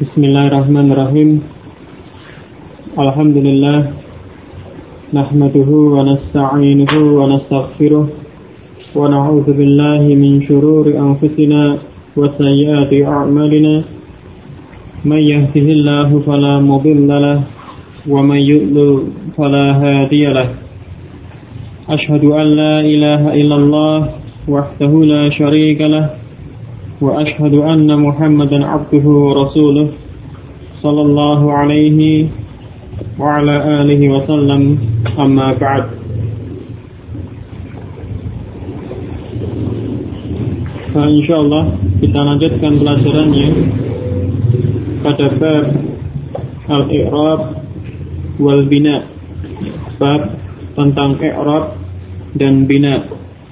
Bismillahirrahmanirrahim. Alhamdulillah. Nahmaduhu wa nasta'inuhu wa nastaghfiruh. Wa na'udzu billahi min shururi anfusina wa sayyiati a'malina. May yahdihillahu fala mudilla lahu wa may yudlil fala hadiya lahu. Ashhadu an la ilaha illallah wahdahu la syarika lahu. وأشهد أن محمدا عبده ورسوله صلى الله عليه وعلى آله وسلم أما بعد. Insyaallah kita lanjutkan pelajarannya pada bab al-i'rab wal bina, bab tentang i'rab dan bina.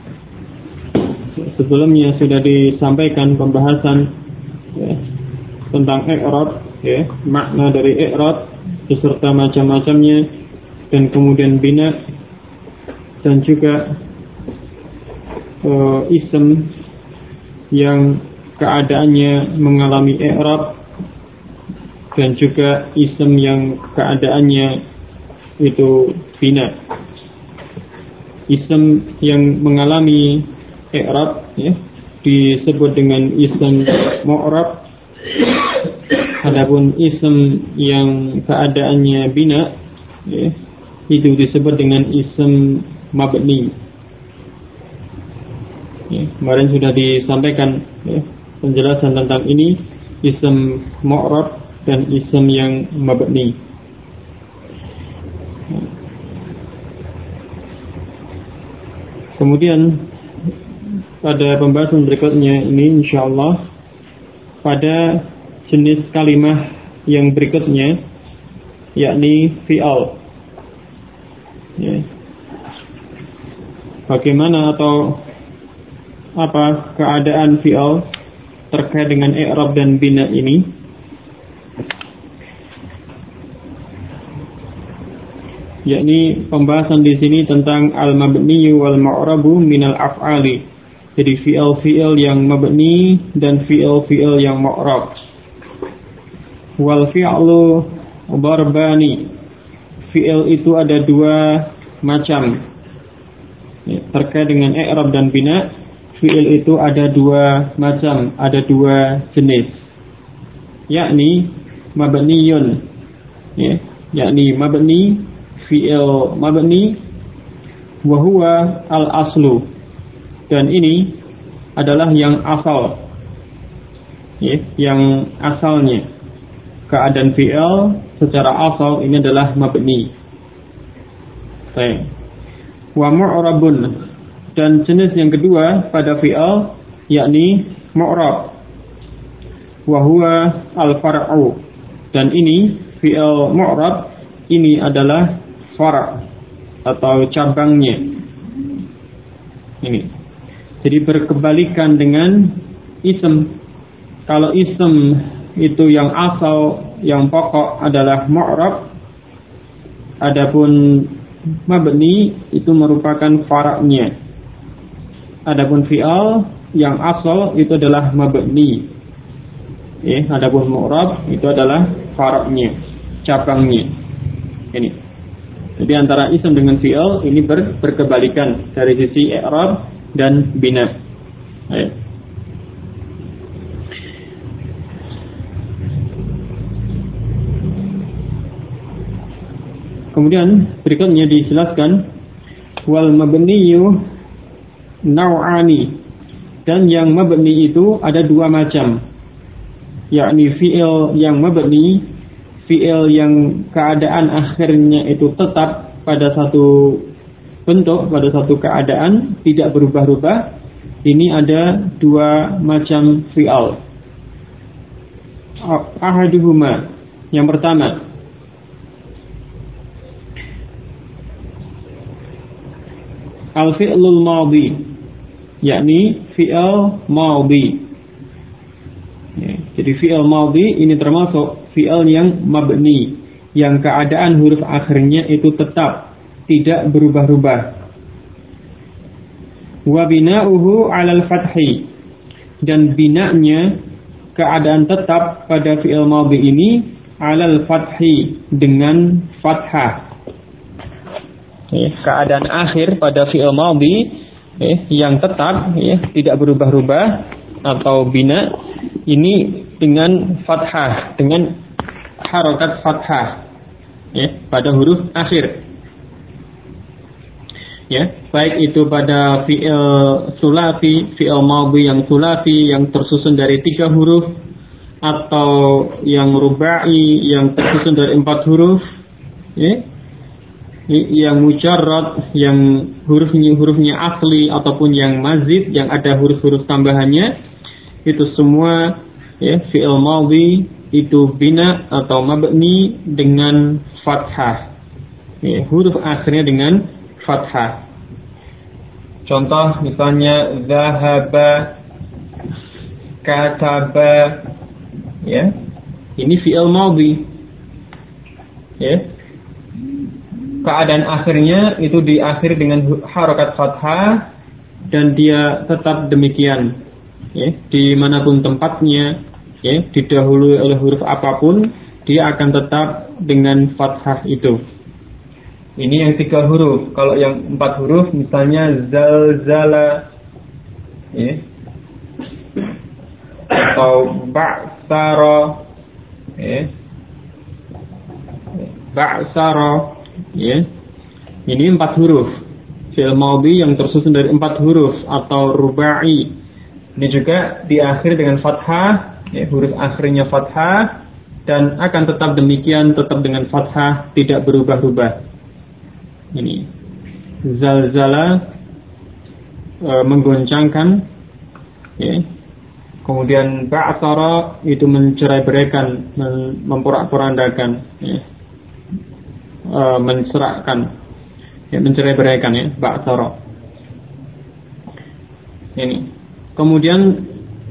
Sebelumnya sudah disampaikan pembahasan tentang i'rab, makna dari i'rab beserta macam-macamnya, dan kemudian bina, dan juga ism yang keadaannya mengalami i'rab, dan juga ism yang keadaannya itu bina. Ism yang mengalami i'rab disebut dengan ism mu'rab. Adapun ism yang keadaannya bina itu disebut dengan ism mabni. Kemarin sudah disampaikan penjelasan tentang ini, ism mu'rab dan ism yang mabni. Kemudian pada pembahasan berikutnya ini insyaallah pada jenis kalimah yang berikutnya, yakni fi'al. Bagaimana atau apa keadaan fi'al terkait dengan i'rab dan bina ini? Yakni pembahasan di sini tentang al-mabni wal mu'rabu minal af'ali. Jadi fi'il yang mabni dan fi'il yang mu'rab. Wal fi'lu darbani. Fi'il itu ada dua macam. Terkait dengan i'rab dan bina, fi'il itu ada dua macam, ada dua jenis. Yakni mabniyun. Yakni mabni, fi'il mabni, wa huwa al-aslu. Dan ini adalah yang asal, yang asalnya. Keadaan fi'il secara asal ini adalah mabni. Baik. Wa mu'rabun, dan jenis yang kedua pada fi'il yakni mu'rab. Wa huwa al-far'u, dan ini fi'il mu'rab ini adalah far' atau cabangnya. Ini. Jadi berkebalikan dengan ism. Kalau ism itu yang asal, yang pokok adalah mu'rab, adapun mabni itu merupakan far'nya. Adapun fi'al yang asal itu adalah mabni. Adapun mu'rab itu adalah far'nya, cabangnya. Ini. Jadi antara ism dengan fi'al ini berkebalikan dari sisi i'rab dan bina. Kemudian berikutnya dijelaskan wal mabniyu naw'ani, dan yang mabni itu ada dua macam, yakni fi'il yang mabni, fi'il yang keadaan akhirnya itu tetap pada satu bentuk, pada satu keadaan, tidak berubah-ubah. Ini ada dua macam fi'al. Ahaduhuma, yang pertama, al-fi'lul madhi, yakni fi'al madhi. Jadi fi'al madhi ini termasuk fi'al yang mabni, yang keadaan huruf akhirnya itu tetap, tidak berubah-ubah. Wa bina'uhu 'alal fathi, dan bina'nya keadaan tetap pada fi'il madhi ini alal fathi, dengan fathah. Keadaan akhir pada fi'il madhi yang tetap tidak berubah-ubah atau bina ini dengan fathah, dengan harokat fathah pada huruf akhir. Baik itu pada fi'il sulasi, fi'il madhi yang sulasi yang tersusun dari 3 huruf, atau yang rubai yang tersusun dari 4 huruf, yang mujarrad yang hurufnya asli, ataupun yang mazid yang ada huruf-huruf tambahannya, itu semua fi'il madhi itu bina atau mabni dengan fathah, huruf akhirnya dengan fathah. Contoh misalnya zahaba, kataba, ini fi'il madhi. Keadaan akhirnya itu diakhiri dengan harokat fathah, dan dia tetap demikian. Dimanapun tempatnya, didahului oleh huruf apapun, dia akan tetap dengan fathah itu. Ini yang 3 huruf. Kalau yang 4 huruf, misalnya zalzala, atau ba'sara, ba'sara, ini 4 huruf. Fi'il madhi yang tersusun dari 4 huruf atau rubai. Ini juga diakhiri dengan fathah, huruf akhirnya fathah, dan akan tetap demikian, tetap dengan fathah, tidak berubah-ubah. Ini zalzala, menggoncangkan, kemudian ba'sara itu mencerai-beraikan, memporak-porandakan, menserakkan, mencerai-beraikan, ba'sara. Ini kemudian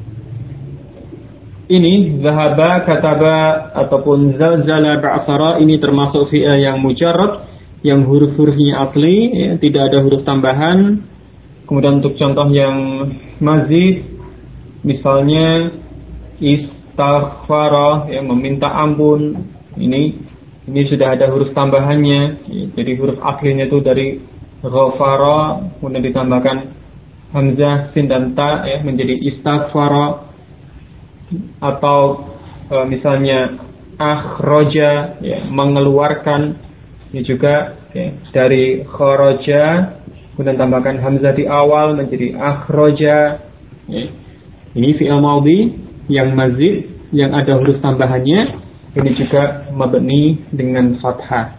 ini zahaba, kataba, ataupun zalzala, ba'sara, ini termasuk fi'il yang mujarrad, yang huruf-hurufnya asli, tidak ada huruf tambahan. Kemudian untuk contoh yang mazid, misalnya istaghfara, meminta ampun, ini sudah ada huruf tambahannya. Jadi huruf aslinya itu dari ghafara, kemudian ditambahkan hamzah, sin dan ta, menjadi istaghfara. Atau misalnya akhraja, mengeluarkan, ini juga dari kharaja, kemudian tambahkan hamzah di awal menjadi akhraja. Ini fi'il madhi yang mazid, yang ada huruf tambahannya, ini juga mabni dengan fathah.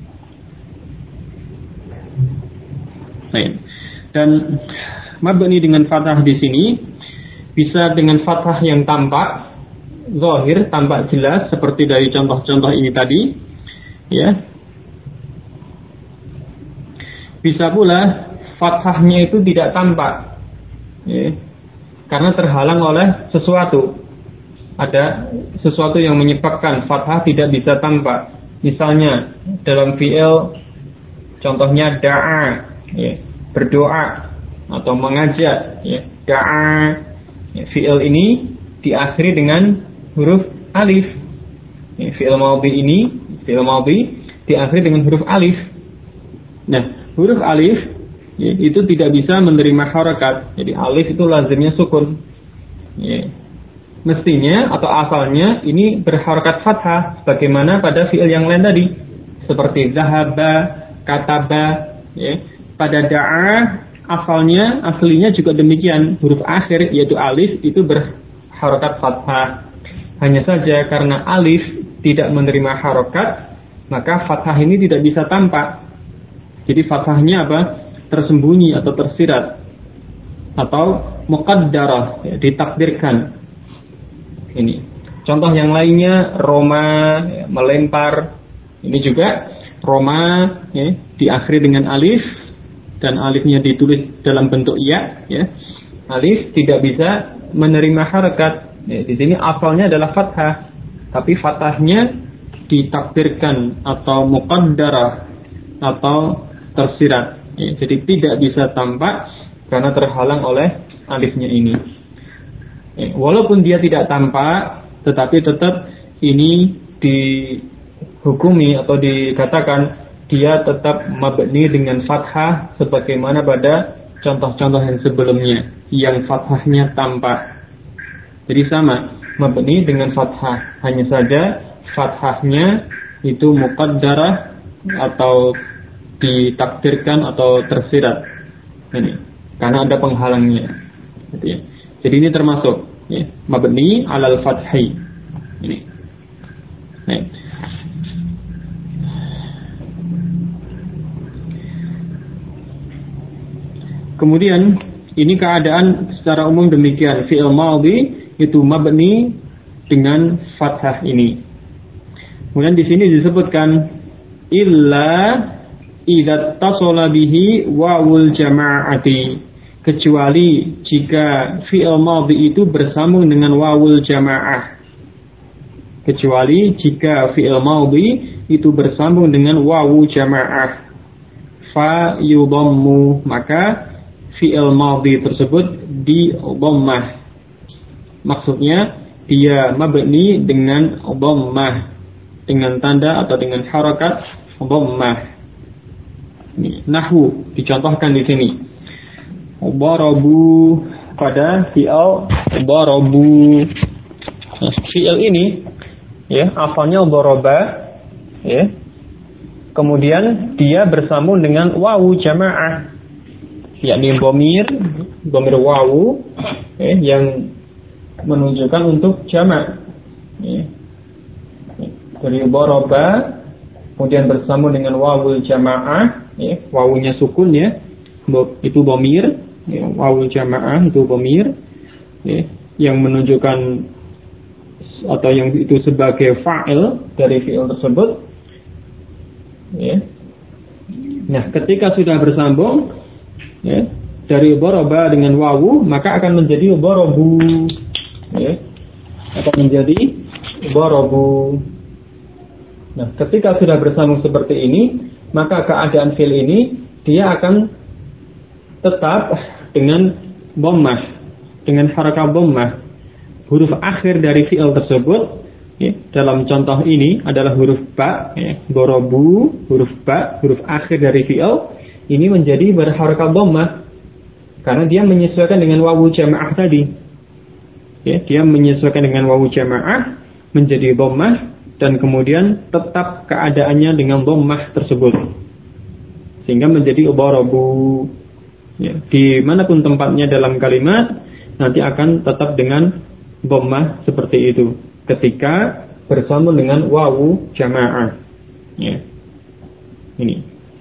Dan mabni dengan fathah di sini bisa dengan fathah yang tampak, zahir, tampak jelas, seperti dari contoh-contoh ini tadi, Bisa pula fathahnya itu tidak tampak, karena terhalang oleh sesuatu. Ada sesuatu yang menyebabkan fathah tidak bisa tampak. Misalnya dalam fi'il, contohnya da'a, berdoa atau mengajak, da'a, fi'il ini diakhiri dengan huruf alif. Fi'il madhi diakhiri dengan huruf alif. Nah, huruf alif itu tidak bisa menerima harakat. Jadi alif itu lazimnya sukun. Mestinya atau asalnya ini berharakat fathah, sebagaimana pada fi'il yang lain tadi, seperti zahaba, kataba. Pada da'a aslinya juga demikian, huruf akhir yaitu alif itu berharakat fathah. Hanya saja karena alif tidak menerima harakat, maka fathah ini tidak bisa tampak. Jadi fathahnya apa? Tersembunyi atau tersirat, atau muqaddarah, ditakdirkan. Ini contoh yang lainnya, roma, melempar. Ini juga roma, diakhiri dengan alif, dan alifnya ditulis dalam bentuk ya. Alif tidak bisa menerima harakat. Di sini asalnya adalah fathah, tapi fathahnya ditakdirkan atau muqaddarah atau tersirat, jadi tidak bisa tampak karena terhalang oleh alifnya ini. Walaupun dia tidak tampak, tetapi tetap ini dihukumi atau dikatakan dia tetap mabni dengan fathah sebagaimana pada contoh-contoh yang sebelumnya yang fathahnya tampak. Jadi sama, mabni dengan fathah, hanya saja fathahnya itu muqaddarah atau ditakdirkan atau tersirat. Ini karena ada penghalangnya. Jadi ini termasuk mabni alal fathi. Ini. Nah. Kemudian ini keadaan secara umum demikian. Fi'il madhi itu mabni dengan fathah ini. Kemudian di sini disebutkan illa idza tasala bihi wawul jama'ati, kecuali jika fi'il madhi itu bersambung dengan wawul jamaah. Kecuali jika fi'il madhi itu bersambung dengan wawu jamaah. Fa yudammu, maka fi'il madhi tersebut di dhammah. Maksudnya dia mabni dengan dhammah, dengan tanda atau dengan harakat dhammah. Nahwu dicontohkan di sini. Darabu pada fi'il darabu. Fi'il ini asalnya daraba, kemudian dia bersambung dengan wawu jamaah, yakni dhamir wawu yang menunjukkan untuk jamak. Dari daraba kemudian bersambung dengan wawu jamaah, wawunya sukun itu dhamir. Wawul jamaah itu dhamir yang menunjukkan atau yang itu sebagai fa'il dari fi'il tersebut. Nah, ketika sudah bersambung dari daraba dengan wawu, maka akan menjadi darabu. Akan menjadi darabu. Nah, ketika sudah bersambung seperti ini, maka keadaan fi'il ini dia akan tetap dengan dhammah, dengan harakat dhammah. Huruf akhir dari fi'il tersebut dalam contoh ini adalah huruf ba, darabu, huruf ba, huruf akhir dari fi'il ini menjadi berharakat dhammah karena dia menyesuaikan dengan wawu jamaah tadi. Dia menyesuaikan dengan wawu jamaah menjadi dhammah dan kemudian tetap keadaannya dengan dhammah tersebut sehingga menjadi darabu. Dimanapun tempatnya dalam kalimat nanti akan tetap dengan dhammah seperti itu ketika bersambung dengan wawu jamaah. Ini.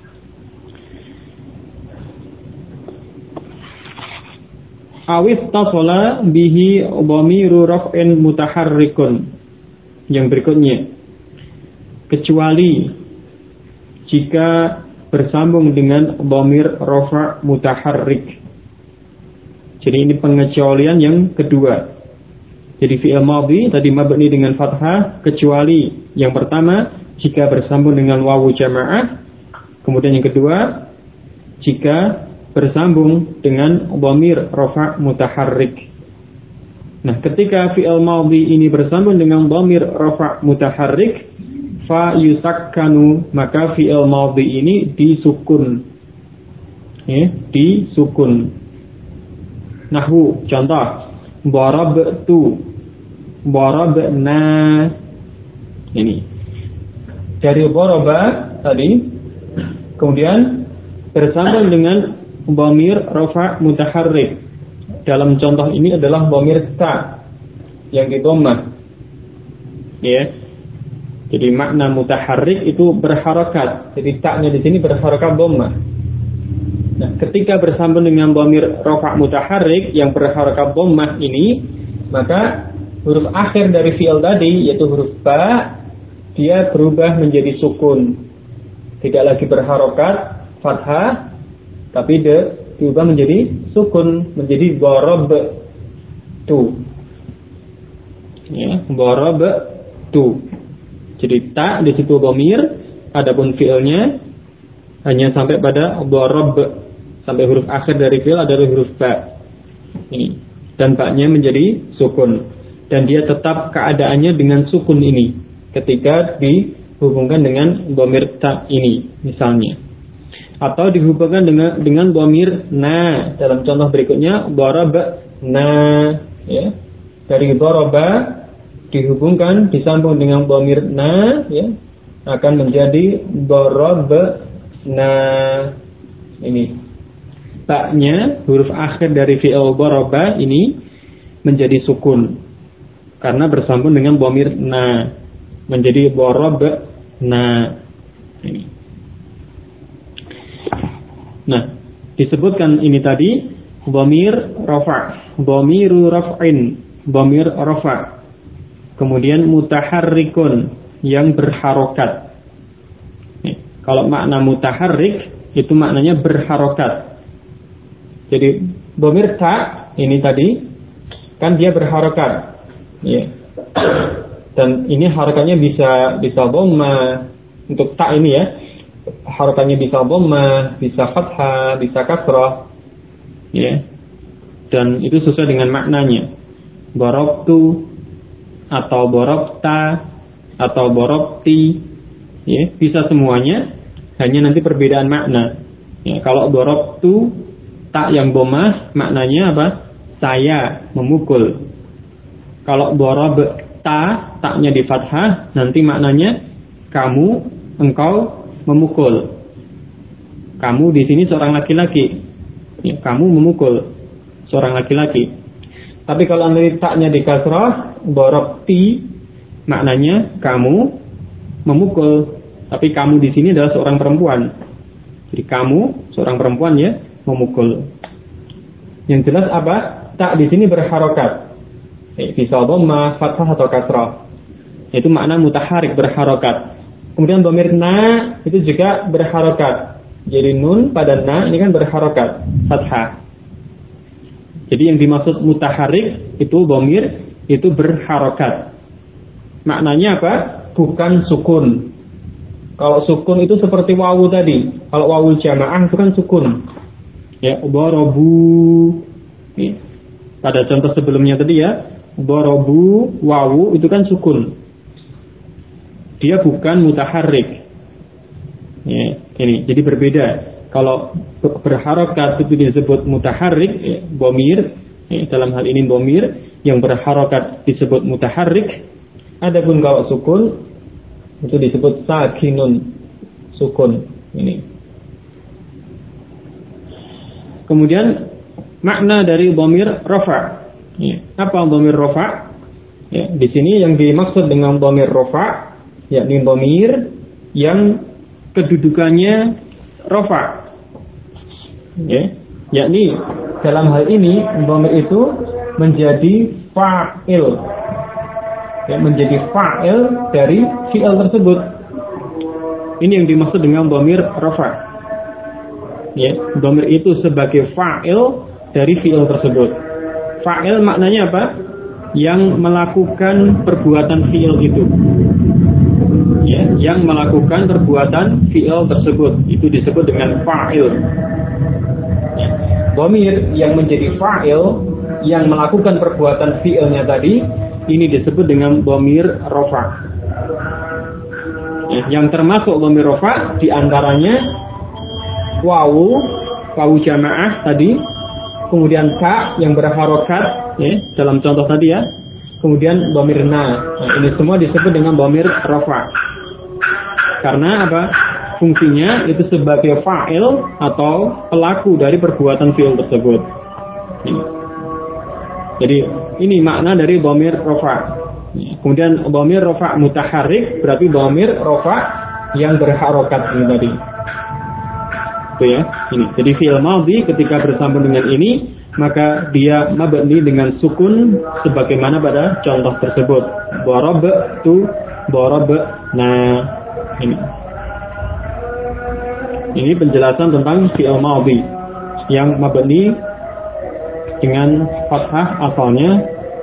Awif tasala bihi dhamiru raf'in mutaharrikun. Yang berikutnya, kecuali jika bersambung dengan dhamir rafa' mutaharrik. Jadi ini pengecualian yang kedua. Jadi fi'il madhi tadi mabni dengan fathah, kecuali yang pertama jika bersambung dengan wawu jamaah, kemudian yang kedua jika bersambung dengan dhamir rafa' mutaharrik. Nah, ketika fi'il madhi ini bersambung dengan dhamir rafa' mutaharrik, fa yusakkanu, maka fi'il madhi ini disukun. Disukun. Nahwu contoh, darabtu, darabna. Ini dari daraba tadi kemudian bersambung dengan dhamir rafa' mutaharrik. Dalam contoh ini adalah dhamir ta yang didhammah. Jadi makna mutaharrik itu berharakat. Jadi taknya di sini berharakat dhammah. Nah, ketika bersambung dengan dhamir rafa' mutaharrik yang berharakat dhammah ini, maka huruf akhir dari fi'il tadi yaitu huruf ba dia berubah menjadi sukun. Tidak lagi berharakat fathah, tapi diubah menjadi sukun, menjadi darabtu. Darabtu. Jadi ta di situ dhamir, adapun fi'ilnya hanya sampai pada darab, sampai huruf akhir dari fi'il adalah huruf ba. Ini. dan baknya menjadi sukun, dan dia tetap keadaannya dengan sukun ini ketika dihubungkan dengan dhamir ta ini misalnya, atau dihubungkan dengan dhamir na dalam contoh berikutnya daraba na, ya. Dari daraba dihubungkan disambung dengan dhamir na, ya, akan menjadi daraba na. Ini baknya, huruf akhir dari fi'il daraba ini menjadi sukun karena bersambung dengan dhamir na, menjadi daraba na. Ini. Nah, disebutkan ini tadi dhamir rafa', dhamiru raf'in, dhamir rafa'. Kemudian mutaharrikun yang berharokat. Kalau makna mutaharrik itu maknanya berharokat. Jadi dhamir ta ini tadi kan dia berharokat, ya. Dan ini harokatnya bisa dhamma untuk ta ini, ya. Harokatnya bisa dhamma, bisa fathah, bisa kasrah, ya. Dan itu sesuai dengan maknanya. Darabtu atau darabta atau darabti, ya, bisa semuanya, hanya nanti perbedaan makna. Ya, kalau darabtu tak yang dhammah maknanya apa? Saya memukul. Kalau darabta taknya di fathah nanti maknanya kamu, engkau memukul. Kamu di sini seorang laki-laki. Ya, kamu memukul seorang laki-laki. Tapi kalau nanti taknya di kasrah, darabti maknanya kamu memukul. Tapi kamu di sini adalah seorang perempuan. Jadi kamu seorang perempuan, ya, memukul. Yang jelas apa? Tak di sini berharokat. Bisa dhamma, fathah atau kasrah. Itu makna mutaharik, berharokat. Kemudian dhamir na itu juga berharokat. Jadi nun pada na ini kan berharokat, fathah. Jadi yang dimaksud mutaharik itu dhamir itu berharokat. Maknanya apa? Bukan sukun. Kalau sukun itu seperti wawu tadi. Kalau wawu jamaah itu kan sukun. Ya, darabu. Pada contoh sebelumnya tadi, ya, darabu wawu itu kan sukun. Dia bukan mutaharrik. Ya, ini jadi berbeda. Kalau berharokat itu disebut mutaharrik, ya, dhamir, ya, dalam hal ini dhamir yang berharokat disebut mutaharrik. Adapun kalau sukun itu disebut sakinun, sukun. Ini. Kemudian makna dari dhamir rafa'. Ya, apa dhamir rafa'? Ya, di sini yang dimaksud dengan dhamir rafa', yakni dhamir yang kedudukannya rafa'. Ya, yakni dalam hal ini dhamir itu menjadi fa'il. Ya, menjadi fa'il dari fi'il tersebut. Ini yang dimaksud dengan dhamir rafa'. Ya, dhamir itu sebagai fa'il dari fi'il tersebut. Fa'il maknanya apa? Yang melakukan perbuatan fi'il itu. Ya, yang melakukan perbuatan fi'il tersebut itu disebut dengan fa'il. Ya, dhamir yang menjadi fa'il yang melakukan perbuatan fi'ilnya tadi ini disebut dengan dhamir rafa'. Ya, yang termasuk dhamir rafa' diantaranya wawu jamaah tadi, kemudian ka yang berharokat, ya, dalam contoh tadi, ya, kemudian dhamir na. Nah, ini semua disebut dengan dhamir rafa'. Karena apa? Fungsinya itu sebagai fa'il atau pelaku dari perbuatan fi'il tersebut. Ini. Jadi ini makna dari dhamir rafa'. Kemudian dhamir rafa' mutaharrik berarti dhamir rafa' yang berharokat ini tadi. Itu, ya. Ini. Jadi fi'il madhi ketika bersambung dengan ini maka dia mabni dengan sukun sebagaimana pada contoh tersebut. Darabtu, darabna. Ini penjelasan tentang fi'il madhi yang mabni dengan fathah asalnya,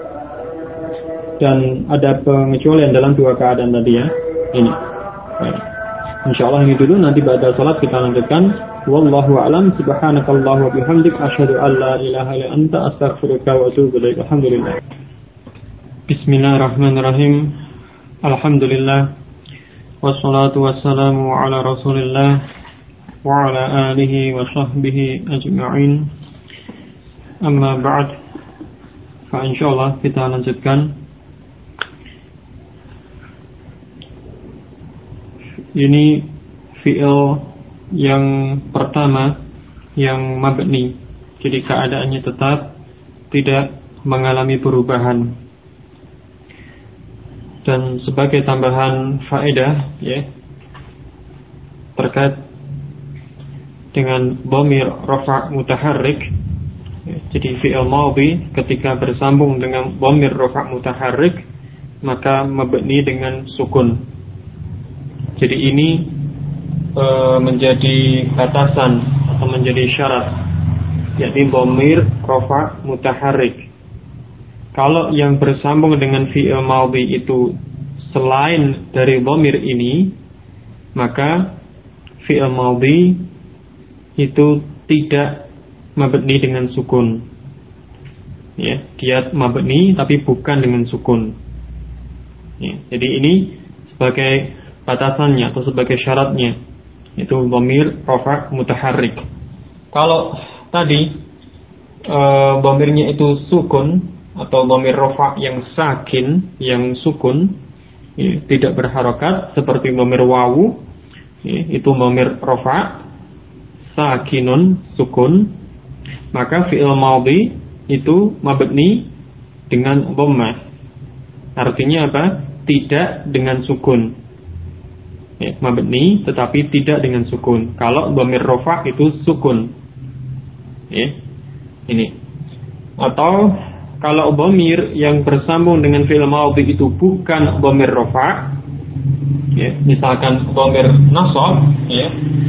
dan ada pengecualian dalam dua keadaan tadi, ya. Ini. Baik. Insyaallah ini dulu, nanti pada salat kita lanjutkan Wallahu a'lam. Subhanakallah wa bihamdik asyhadu an la ilaha illa anta astaghfiruka wa atubu ilaik. Alhamdulillah. Bismillahirrahmanirrahim. Alhamdulillah. Wassalatu wassalamu ala Rasulillah wa ala alihi wa sahbihi ajma'in. Amma ba'd. Fa insyaallah kita lanjutkan. Ini fi'il yang pertama yang mabni. Jadi keadaannya tetap, tidak mengalami perubahan. Dan sebagai tambahan faedah ya, terkait dengan dhamir rafa' mutaharrik ya, jadi fi'il madhi ketika bersambung dengan dhamir rafa' mutaharrik maka mabni dengan sukun. Jadi ini menjadi batasan atau menjadi syarat, yakni dhamir rafa' mutaharrik. Kalau yang bersambung dengan fi'il madhi itu selain dari dhamir ini, maka fi'il madhi itu tidak mabni dengan sukun. Ya, dia mabni tapi bukan dengan sukun. Ya, jadi ini sebagai batasannya atau sebagai syaratnya, itu dhamir rafa' mutaharrik. Kalau tadi dhamirnya itu sukun atau dhamir rafa' yang sakin, yang sukun, ya, tidak berharokat seperti dhamir wawu, ya, itu dhamir rafa' sakinun sukun, maka fi'il madhi itu mabni dengan dhammah. Artinya apa? Tidak dengan sukun. Ya, mabni tetapi tidak dengan sukun. Kalau dhamir rafa' itu sukun. Ya. Ini. Atau kalau dhamir yang bersambung dengan fi'il madhi itu bukan dhamir rafa', ya, misalkan dhamir nasab, ya.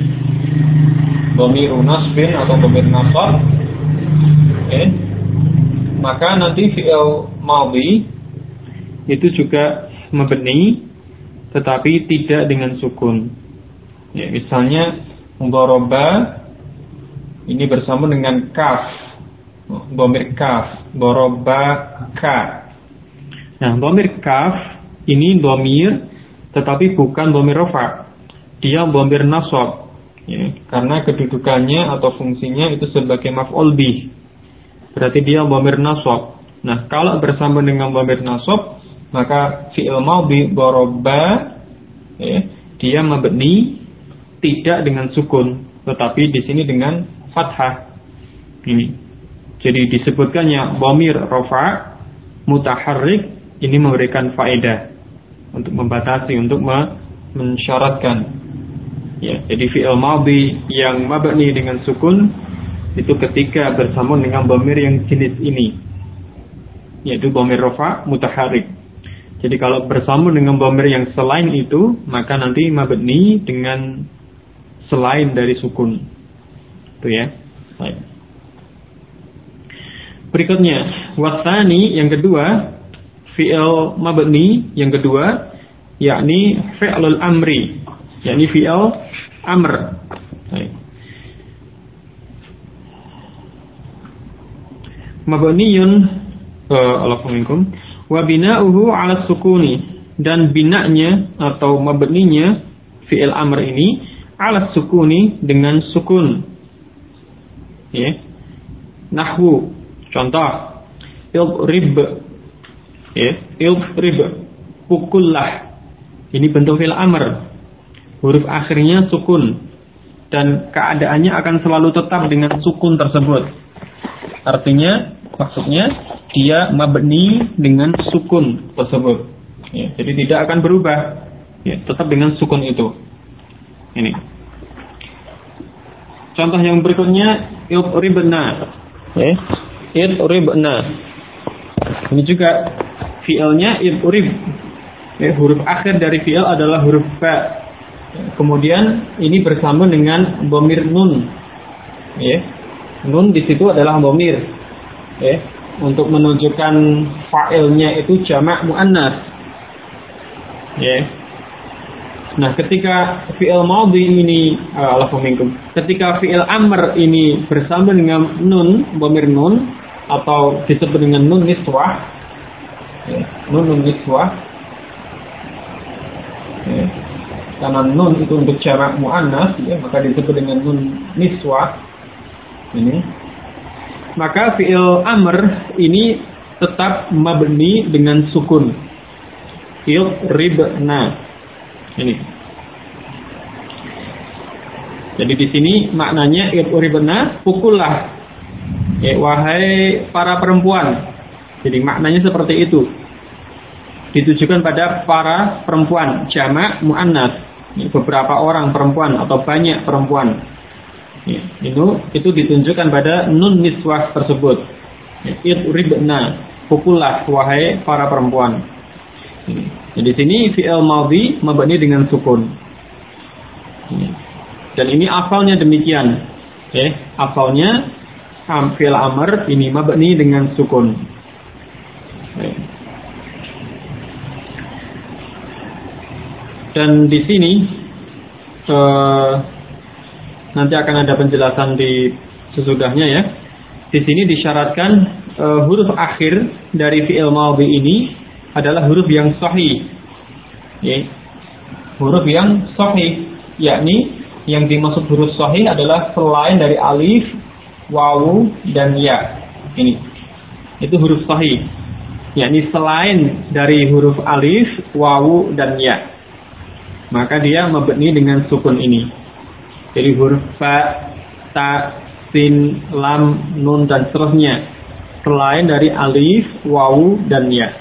Dhamiru nasbin atau dhamir nasab, ya, maka nanti fi'il madhi itu juga mabni tetapi tidak dengan sukun. Ya, misalnya daraba ini bersambung dengan kaf, dhamir kaf, darabaka. Nah, dhamir kaf ini dhamir tetapi bukan dhamir rafa', dia dhamir nasab. Ya, karena kedudukannya atau fungsinya itu sebagai maf'ul bih, berarti dia dhamir nasab. Nah, kalau bersambung dengan dhamir nasab, maka fi'il madhi daraba, ya, dia mabni tidak dengan sukun, tetapi di sini dengan fathah. Ini. Jadi disebutkannya dhamir rafa' mutaharrik ini memberikan faedah untuk membatasi, untuk mensyaratkan. Ya, jadi fi'il madhi yang mabni dengan sukun itu ketika bersambung dengan dhamir yang jenis ini, yaitu dhamir rafa' mutaharrik. Jadi kalau bersambung dengan dhamir yang selain itu, maka nanti mabni dengan selain dari sukun. Itu ya. Baik. Berikutnya, wasani yang kedua, fi'il mabni yang kedua, yakni fi'lul amri, yakni fi'il amr. Mabniyun alaikum wa bina'uhu 'ala sukuni, dan binanya atau mabninya fi'il amr ini 'ala sukuni dengan sukun. Ya. Nahwu, contoh idrib, ya, idrib, pukullah. Ini bentuk fi'il amr. Huruf akhirnya sukun dan keadaannya akan selalu tetap dengan sukun tersebut. Artinya, maksudnya dia mabni dengan sukun tersebut. Ya, jadi tidak akan berubah. Ya, tetap dengan sukun itu. Ini. Contoh yang berikutnya idribna. Ya, idribna. Ini juga fi'ilnya idrib. Ya, huruf akhir dari fi'il adalah huruf fa. Kemudian ini bersambung dengan dhamir nun. Ya. Nun di situ adalah dhamir. Ya. Untuk menunjukkan fa'ilnya itu jamak muannas. Ya. Nah, ketika fi'il madhi ini ketika fi'il amr ini bersambung dengan nun, dhamir nun atau disebut dengan nun niswah, ya, nun niswah, ya, karena nun itu untuk jamak muannas, ya, maka disebut dengan nun niswah ini. Maka fi'il amr ini tetap mabni dengan sukun. Idribna. Ini. Jadi di sini maknanya idribna, pukullah. Ya, wahai para perempuan. Jadi maknanya seperti itu. Ditujukan pada para perempuan, jamak muannas. Ya, beberapa orang perempuan atau banyak perempuan. Ya, itu ditunjukkan pada nun niswah tersebut. Ya, idribna, pukullah wahai para perempuan. Jadi di sini fi'il madhi mabni dengan sukun. Dan ini asalnya demikian. Asalnya fi'il amr ini mabni dengan sukun. Dan di sini nanti akan ada penjelasan di sesudahnya ya. Di sini disyaratkan huruf akhir dari fi'il madhi ini adalah huruf yang sahih, ya. Huruf yang sahih, yakni yang dimaksud huruf sahih adalah selain dari alif, wawu, dan ya. Ini, itu huruf sahih, yakni selain dari huruf alif, wawu, dan ya. Maka dia mabni dengan sukun ini. Jadi huruf fa, ta, sin, lam, nun, dan seterusnya selain dari alif, wawu, dan ya.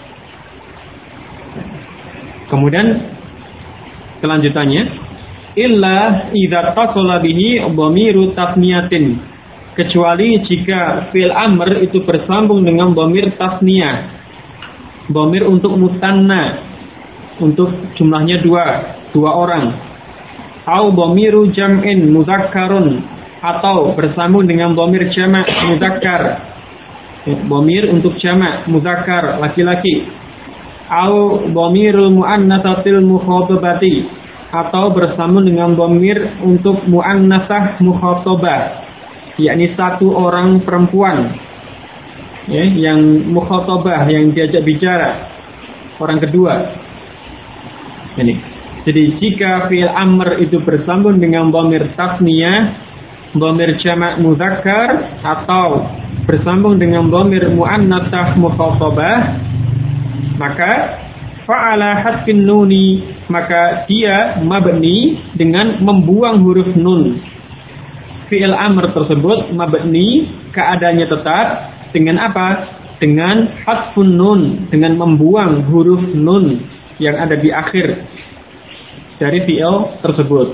Kemudian kelanjutannya illa idza tasala bihi dhamiru tasniyatin, kecuali jika fi'il amr itu bersambung dengan dhamir tasniyah, dhamir untuk mutanna, untuk jumlahnya dua orang, au dhamiru jam'in mudzakkarun, atau bersambung dengan dhamir jamak mudzakkar, dhamir untuk jamak mudzakkar laki-laki, au dhamirul muannatsatil mukhatabati, atau bersambung dengan dhamir untuk muannatsah mukhatabah, yakni satu orang perempuan, ya, yang mukhatabah, yang diajak bicara, orang kedua. Ini. Jadi jika fi'il amr itu bersambung dengan dhamir tasniyah, dhamir jamak mudzakkar, atau bersambung dengan dhamir muannatsah mukhatabah, maka fa'ala hadfin nuni, maka dia mabni dengan membuang huruf nun. Fi'il amr tersebut mabni keadaannya tetap dengan apa? Dengan hadfun nun, dengan membuang huruf nun yang ada di akhir dari fi'il tersebut.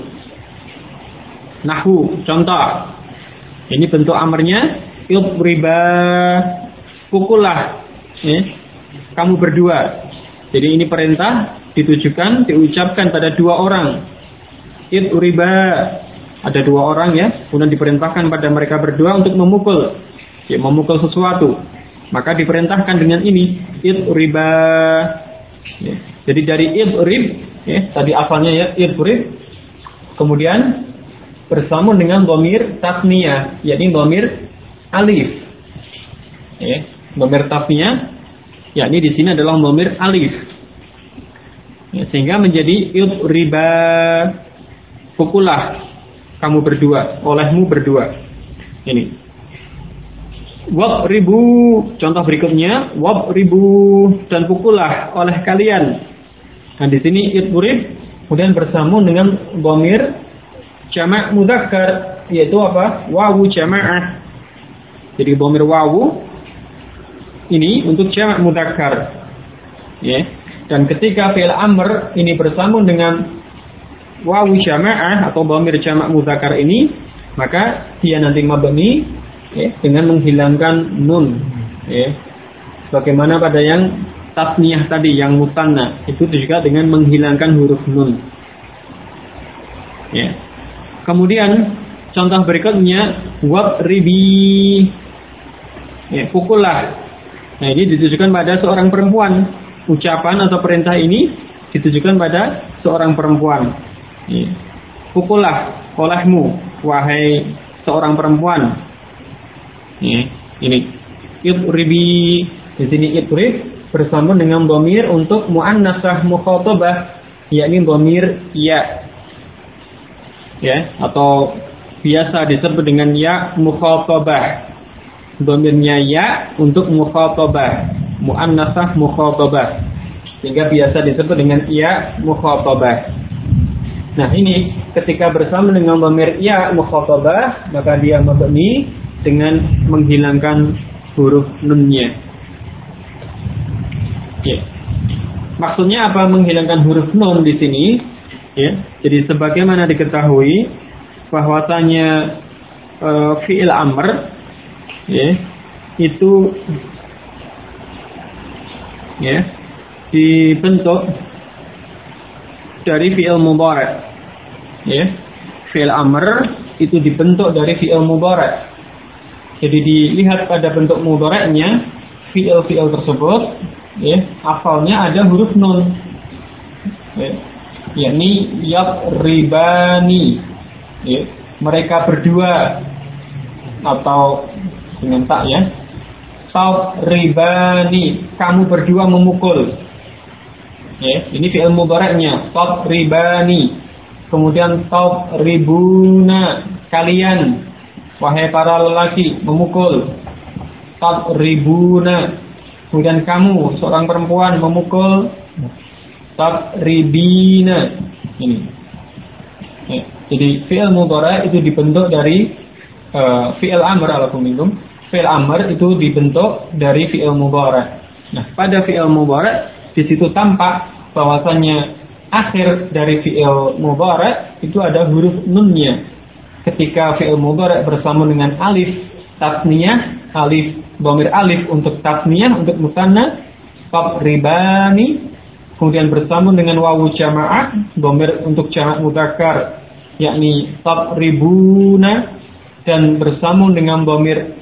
Nahwu, contoh. Ini bentuk amrnya idriba, pukullah, ya. Kamu berdua. Jadi ini perintah ditujukan, diucapkan pada dua orang. Idriba, ada dua orang ya, kemudian diperintahkan pada mereka berdua untuk memukul, ya, memukul sesuatu. Maka diperintahkan dengan ini, idriba. Ya. Jadi dari idrib, ya, tadi asalnya ya idrib, kemudian bersambung dengan dhamir tasniyah, yakni dhamir alif. Ya, dhamir tasniyah, yakni di sini adalah dhamir alif, ya, sehingga menjadi idriba, pukullah kamu berdua, olehmu berdua. Ini wadribu, contoh berikutnya, wadribu, dan pukullah oleh kalian. Nah di sini idrib kemudian bersambung dengan dhamir jamak mudzakkar, yaitu apa? Wawu jamaah. Jadi dhamir wawu ini untuk jamak mudzakkar, ya. Dan ketika fi'il amr ini bersambung dengan wawu jamaah atau dhamir jamak mudzakkar ini, maka dia nanti mabni, ya, dengan menghilangkan nun, ya. Bagaimana pada yang tasniyah tadi, yang mutanna, itu juga dengan menghilangkan huruf nun, ya. Kemudian contoh berikutnya wadribi, ya, pukullah. Nah ini ditujukan pada seorang perempuan. Ucapan atau perintah ini ditujukan pada seorang perempuan. Ya. Pukullah olehmu wahai seorang perempuan. Ya, ini idribi, di sini idrib bersambung dengan dhamir untuk muannasah mukhatabah, yakni dhamir ya. Ya, atau biasa disebut dengan ya mukhatabah. Dhamirnya ya untuk mukhatabah, muannasah mukhatabah. Sehingga biasa disebut dengan ya mukhatabah. Nah, ini ketika bersama dengan dhamir ya mukhatabah, maka dia mabni dengan menghilangkan huruf nunnya. Ya. Maksudnya apa menghilangkan huruf nun di sini? Ya. Jadi sebagaimana diketahui bahwasanya fi'il amr ya, itu ya dibentuk dari fi'il mudhari'. Ya. Fi'il amr itu dibentuk dari fi'il mudhari'. Jadi dilihat pada bentuk mudhari'nya fi'il tersebut, ya, asalnya ada huruf nun. Ya. Yakni yadribani. Ya. Mereka berdua, atau dengan tak ya, tadribani, kamu berdua memukul. Ya, ini fi'il mudhari'nya tadribani. Kemudian tadribuna, kalian wahai para lelaki memukul. Tadribuna. Kemudian kamu seorang perempuan memukul. Tadribina. Ini. Ya, jadi fi'il mudhari' itu dibentuk dari fi'il amr alakum minkum. Fi'il amr itu dibentuk dari fi'il mudhari'. Nah, pada fi'il mudhari' di situ tampak bahwasanya akhir dari fi'il mudhari' itu ada huruf nunnya. Ketika fi'il mudhari' bersama dengan alif tasniyah, alif dhamir alif untuk tasniyah, untuk musanna, tadribani, kemudian bersama dengan wawu jamaah, dhamir untuk jamak mudzakkar, yakni tadribuna, dan bersambung dengan dhamir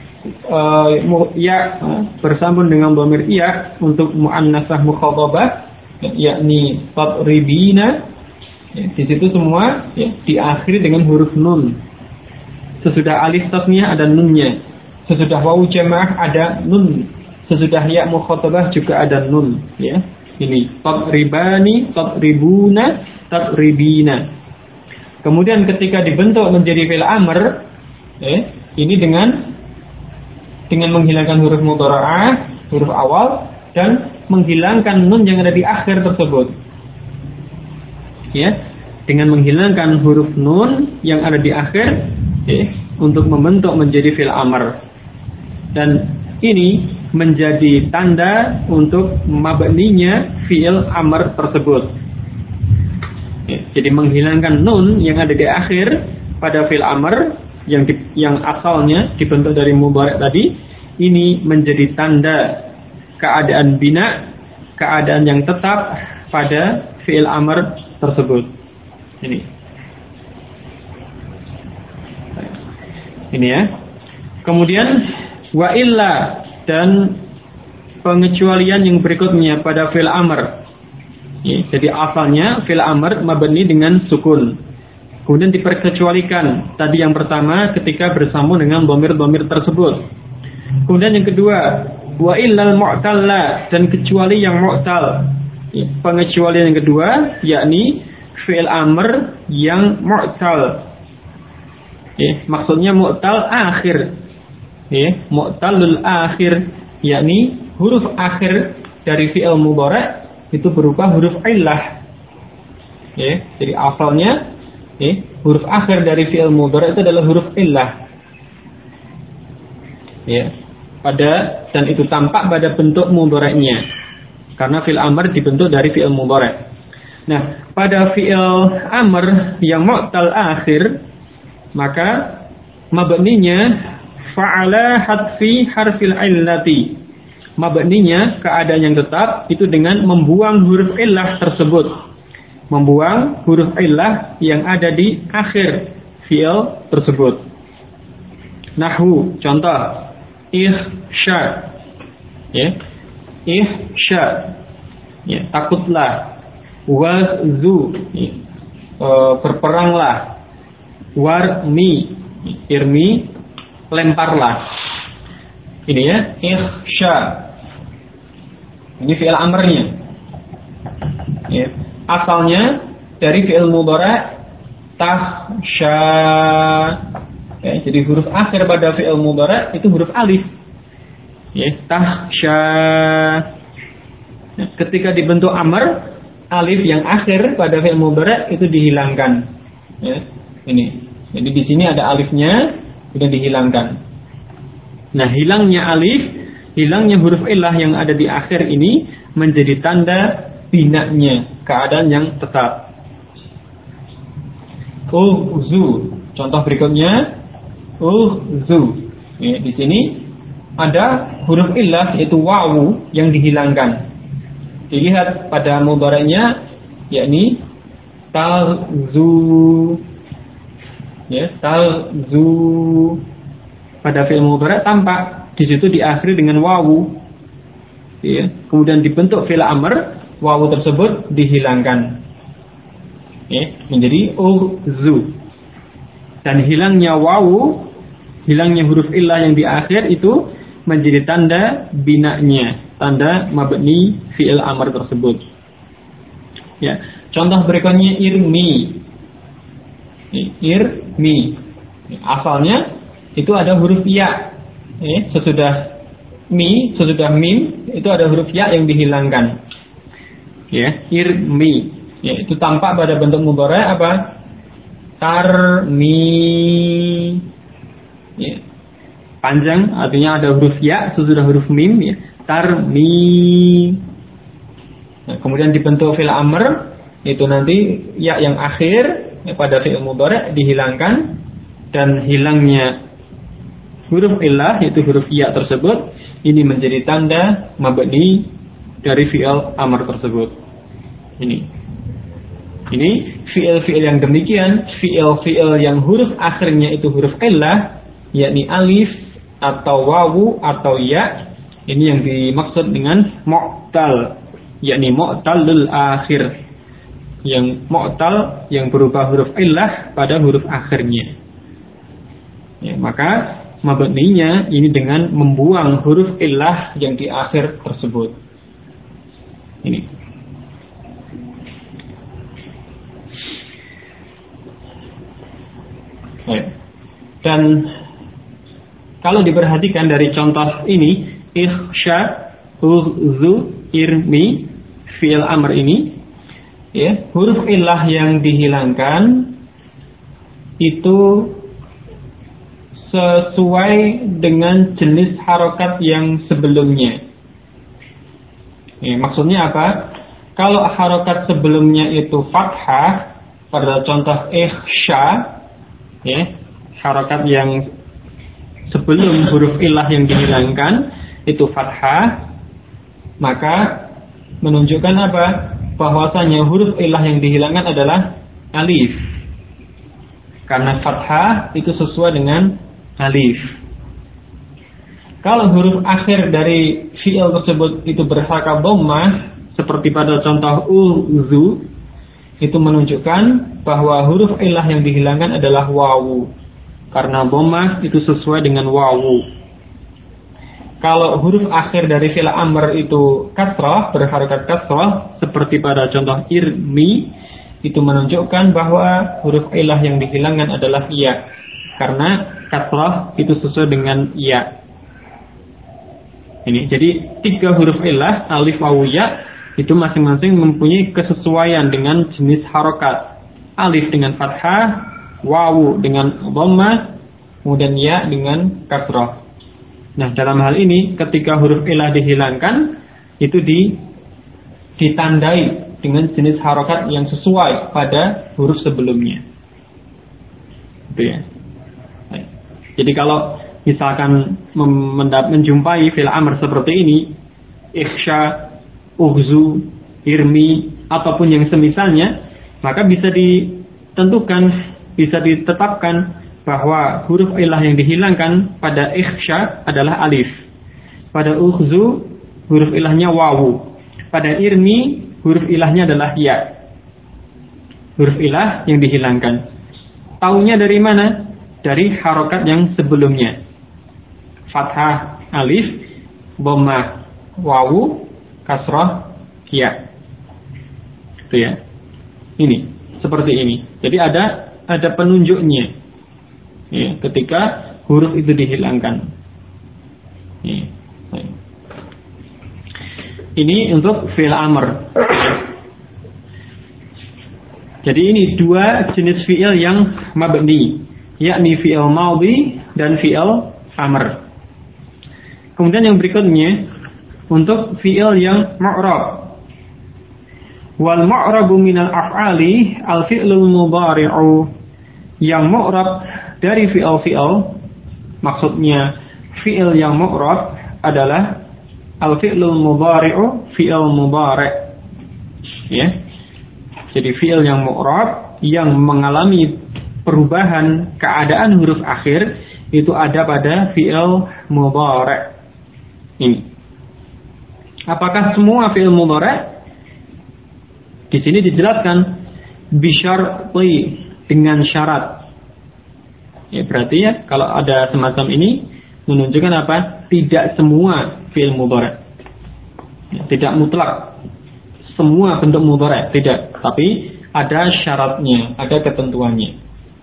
ya, bersambung dengan dhamir ya untuk muannasah mukhatabah, yakni tadribina. Ya, di situ semua ya, diakhiri dengan huruf nun. Sesudah alif tasniyah ada nunnya. Sesudah wawu jamaah ada nun. Sesudah ya mukhatabah juga ada nun. Ya, ini tadribani, tadribuna, tadribina. Kemudian ketika dibentuk menjadi fi'il amr, ini dengan menghilangkan huruf mudhara'ah, huruf awal, dan menghilangkan nun yang ada di akhir tersebut. Ya, dengan menghilangkan huruf nun yang ada di akhir, untuk membentuk menjadi fi'il amr. Dan ini menjadi tanda untuk mabninya fi'il amr tersebut. Ya, jadi menghilangkan nun yang ada di akhir pada fi'il amr yang asalnya dibentuk dari mudhari' tadi, ini menjadi tanda keadaan bina, keadaan yang tetap pada fi'il amr tersebut. Ini ya. Kemudian wa illa, dan pengecualian yang berikutnya pada fi'il amr. Ya, jadi asalnya fi'il amr mabni dengan sukun. Kemudian diperkecualikan. Tadi yang pertama ketika bersambung dengan dhamir-dhamir tersebut. Kemudian yang kedua, wa illal mu'talla, dan kecuali yang mu'tal. Ya, pengecualian yang kedua yakni fi'il amr yang mu'tal. Ya, maksudnya mu'tal akhir. Ya, mu'talul akhir, yakni huruf akhir dari fi'il mudhari' itu berupa huruf illah. Ya, jadi asalnya huruf akhir dari fi'il mudhari' itu adalah huruf illah. Ya, dan itu tampak pada bentuk mudhari'nya. Karena fi'il amr dibentuk dari fi'il mudhari'. Nah, pada fi'il amr yang mu'tal akhir, maka mabninya fa'ala hadfi harfil illati. Mabninya keadaan yang tetap itu dengan membuang huruf illah tersebut. Membuang huruf illah yang ada di akhir fi'il tersebut. Nahwu, contoh, ihsya. Ya. Ihsya. Ya, takutlah. Wazu. Ya. berperanglah. Warmi, irmi, lemparlah. Ini ya, ikhsha. Ini fi'il amrnya. Ya. Asalnya dari fi'il mudhari' tahsha. Ya, jadi huruf akhir pada fi'il mudhari' itu huruf alif. Ya, tahsha. Nah, ketika dibentuk amr, alif yang akhir pada fi'il mudhari' itu dihilangkan. Ya, ini. Jadi di sini ada alifnya sudah dihilangkan. Nah, hilangnya alif, hilangnya huruf illah yang ada di akhir ini menjadi tanda binanya, keadaan yang tetap. Uhzu. Contoh berikutnya, uhzu. Ya, di sini ada huruf illah yaitu wawu yang dihilangkan. Dilihat pada mudhari'nya, yakni talzu. Ya, talzu. Pada fi'il mudhari' tampak di situ diakhiri dengan wawu. Ya, kemudian dibentuk fi'il amr, wawu tersebut dihilangkan. Ya, menjadi uzu. Dan hilangnya wawu, hilangnya huruf illah yang di akhir itu menjadi tanda binanya, tanda mabni fi'il amr tersebut. Ya, contoh berikutnya irmi. Irmi. Asalnya itu ada huruf ya. Sesudah mim itu ada huruf ya yang dihilangkan. Ya, irmi. Ya, itu tampak pada bentuk mudhari' apa? Tarmi. Ya. Panjang, artinya ada huruf ya sesudah huruf mim, ya. Tarmi. Nah, kemudian dibentuk fi'il amr, itu nanti ya yang akhir ya, pada fi'il mudhari' dihilangkan, dan hilangnya huruf illah yaitu huruf ya tersebut ini menjadi tanda mabni dari fi'il amr tersebut. Ini fi'il-fi'il yang demikian, fi'il-fi'il yang huruf akhirnya itu huruf illah, yakni alif atau wawu atau ya, ini yang dimaksud dengan mu'tal, yakni mu'talul akhir, yang mu'tal yang berubah huruf illah pada huruf akhirnya. Ya, maka mabninya ini dengan membuang huruf illah yang di akhir tersebut. Ini. Baik. Dan kalau diperhatikan dari contoh ini, ikhsha, uzu, irmi, fi'il amr ini, ya, huruf illah yang dihilangkan itu sesuai dengan jenis harokat yang sebelumnya. Ya, maksudnya apa? Kalau harokat sebelumnya itu fathah, pada contoh ikhsha, ya, harokat yang sebelum huruf illah yang dihilangkan itu fathah, maka menunjukkan apa? Bahwasanya huruf illah yang dihilangkan adalah alif, karena fathah itu sesuai dengan alif. Kalau huruf akhir dari fi'il tersebut itu berharakat dhammah, seperti pada contoh uzu, itu menunjukkan bahwa huruf illah yang dihilangkan adalah wawu, karena dhammah itu sesuai dengan wawu. Kalau huruf akhir dari fi'il amr itu kasrah, berharakat kasrah, seperti pada contoh irmi, itu menunjukkan bahwa huruf illah yang dihilangkan adalah ya, karena kasrah itu sesuai dengan ya. Ini jadi 3 huruf illah, alif, wawu, ya, itu masing-masing mempunyai kesesuaian dengan jenis harokat. Alif dengan fathah, wawu dengan dhammah, kemudian ya dengan kasrah. Nah, dalam hal ini ketika huruf illah dihilangkan, itu ditandai dengan jenis harokat yang sesuai pada huruf sebelumnya. Itu ya. Jadi kalau misalkan menjumpai fi'il amr seperti ini, ikhsha, ughzu, irmi, ataupun yang semisalnya, maka bisa ditentukan, bisa ditetapkan bahwa huruf illah yang dihilangkan pada ikhsha adalah alif, pada ughzu huruf ilahnya wawu, pada irmi huruf ilahnya adalah ya. huruf ilah yang dihilangkan. Taunya dari mana? Dari harokat yang sebelumnya. Fathah alif, dhammah wawu, kasrah ya. Itu ya. Ini seperti ini. Jadi ada penunjuknya. Ya, ketika huruf itu dihilangkan. Ya. Ini untuk fi'il amr. Jadi ini dua jenis fi'il yang mabni, yakni fi'il madhi dan fi'il amr. Kemudian yang berikutnya untuk fi'il yang mu'rab. Wal mu'rabu minal af'ali al-fi'lul mudhari'u. Yang mu'rab dari fi'il, maksudnya fi'il yang mu'rab adalah al-fi'lul mudhari'u, fi'il mudhari'. Ya. Jadi fi'il yang mu'rab yang mengalami perubahan keadaan huruf akhir itu ada pada fi'il mudhari'. Ini. Apakah semua fi'il mudhari'? Di sini dijelaskan bisyarti, dengan syarat. Ya, berarti ya kalau ada semacam ini menunjukkan apa? Tidak semua fi'il mudhari'. Ya, tidak mutlak semua bentuk mudhari', tidak, tapi ada syaratnya, ada ketentuannya.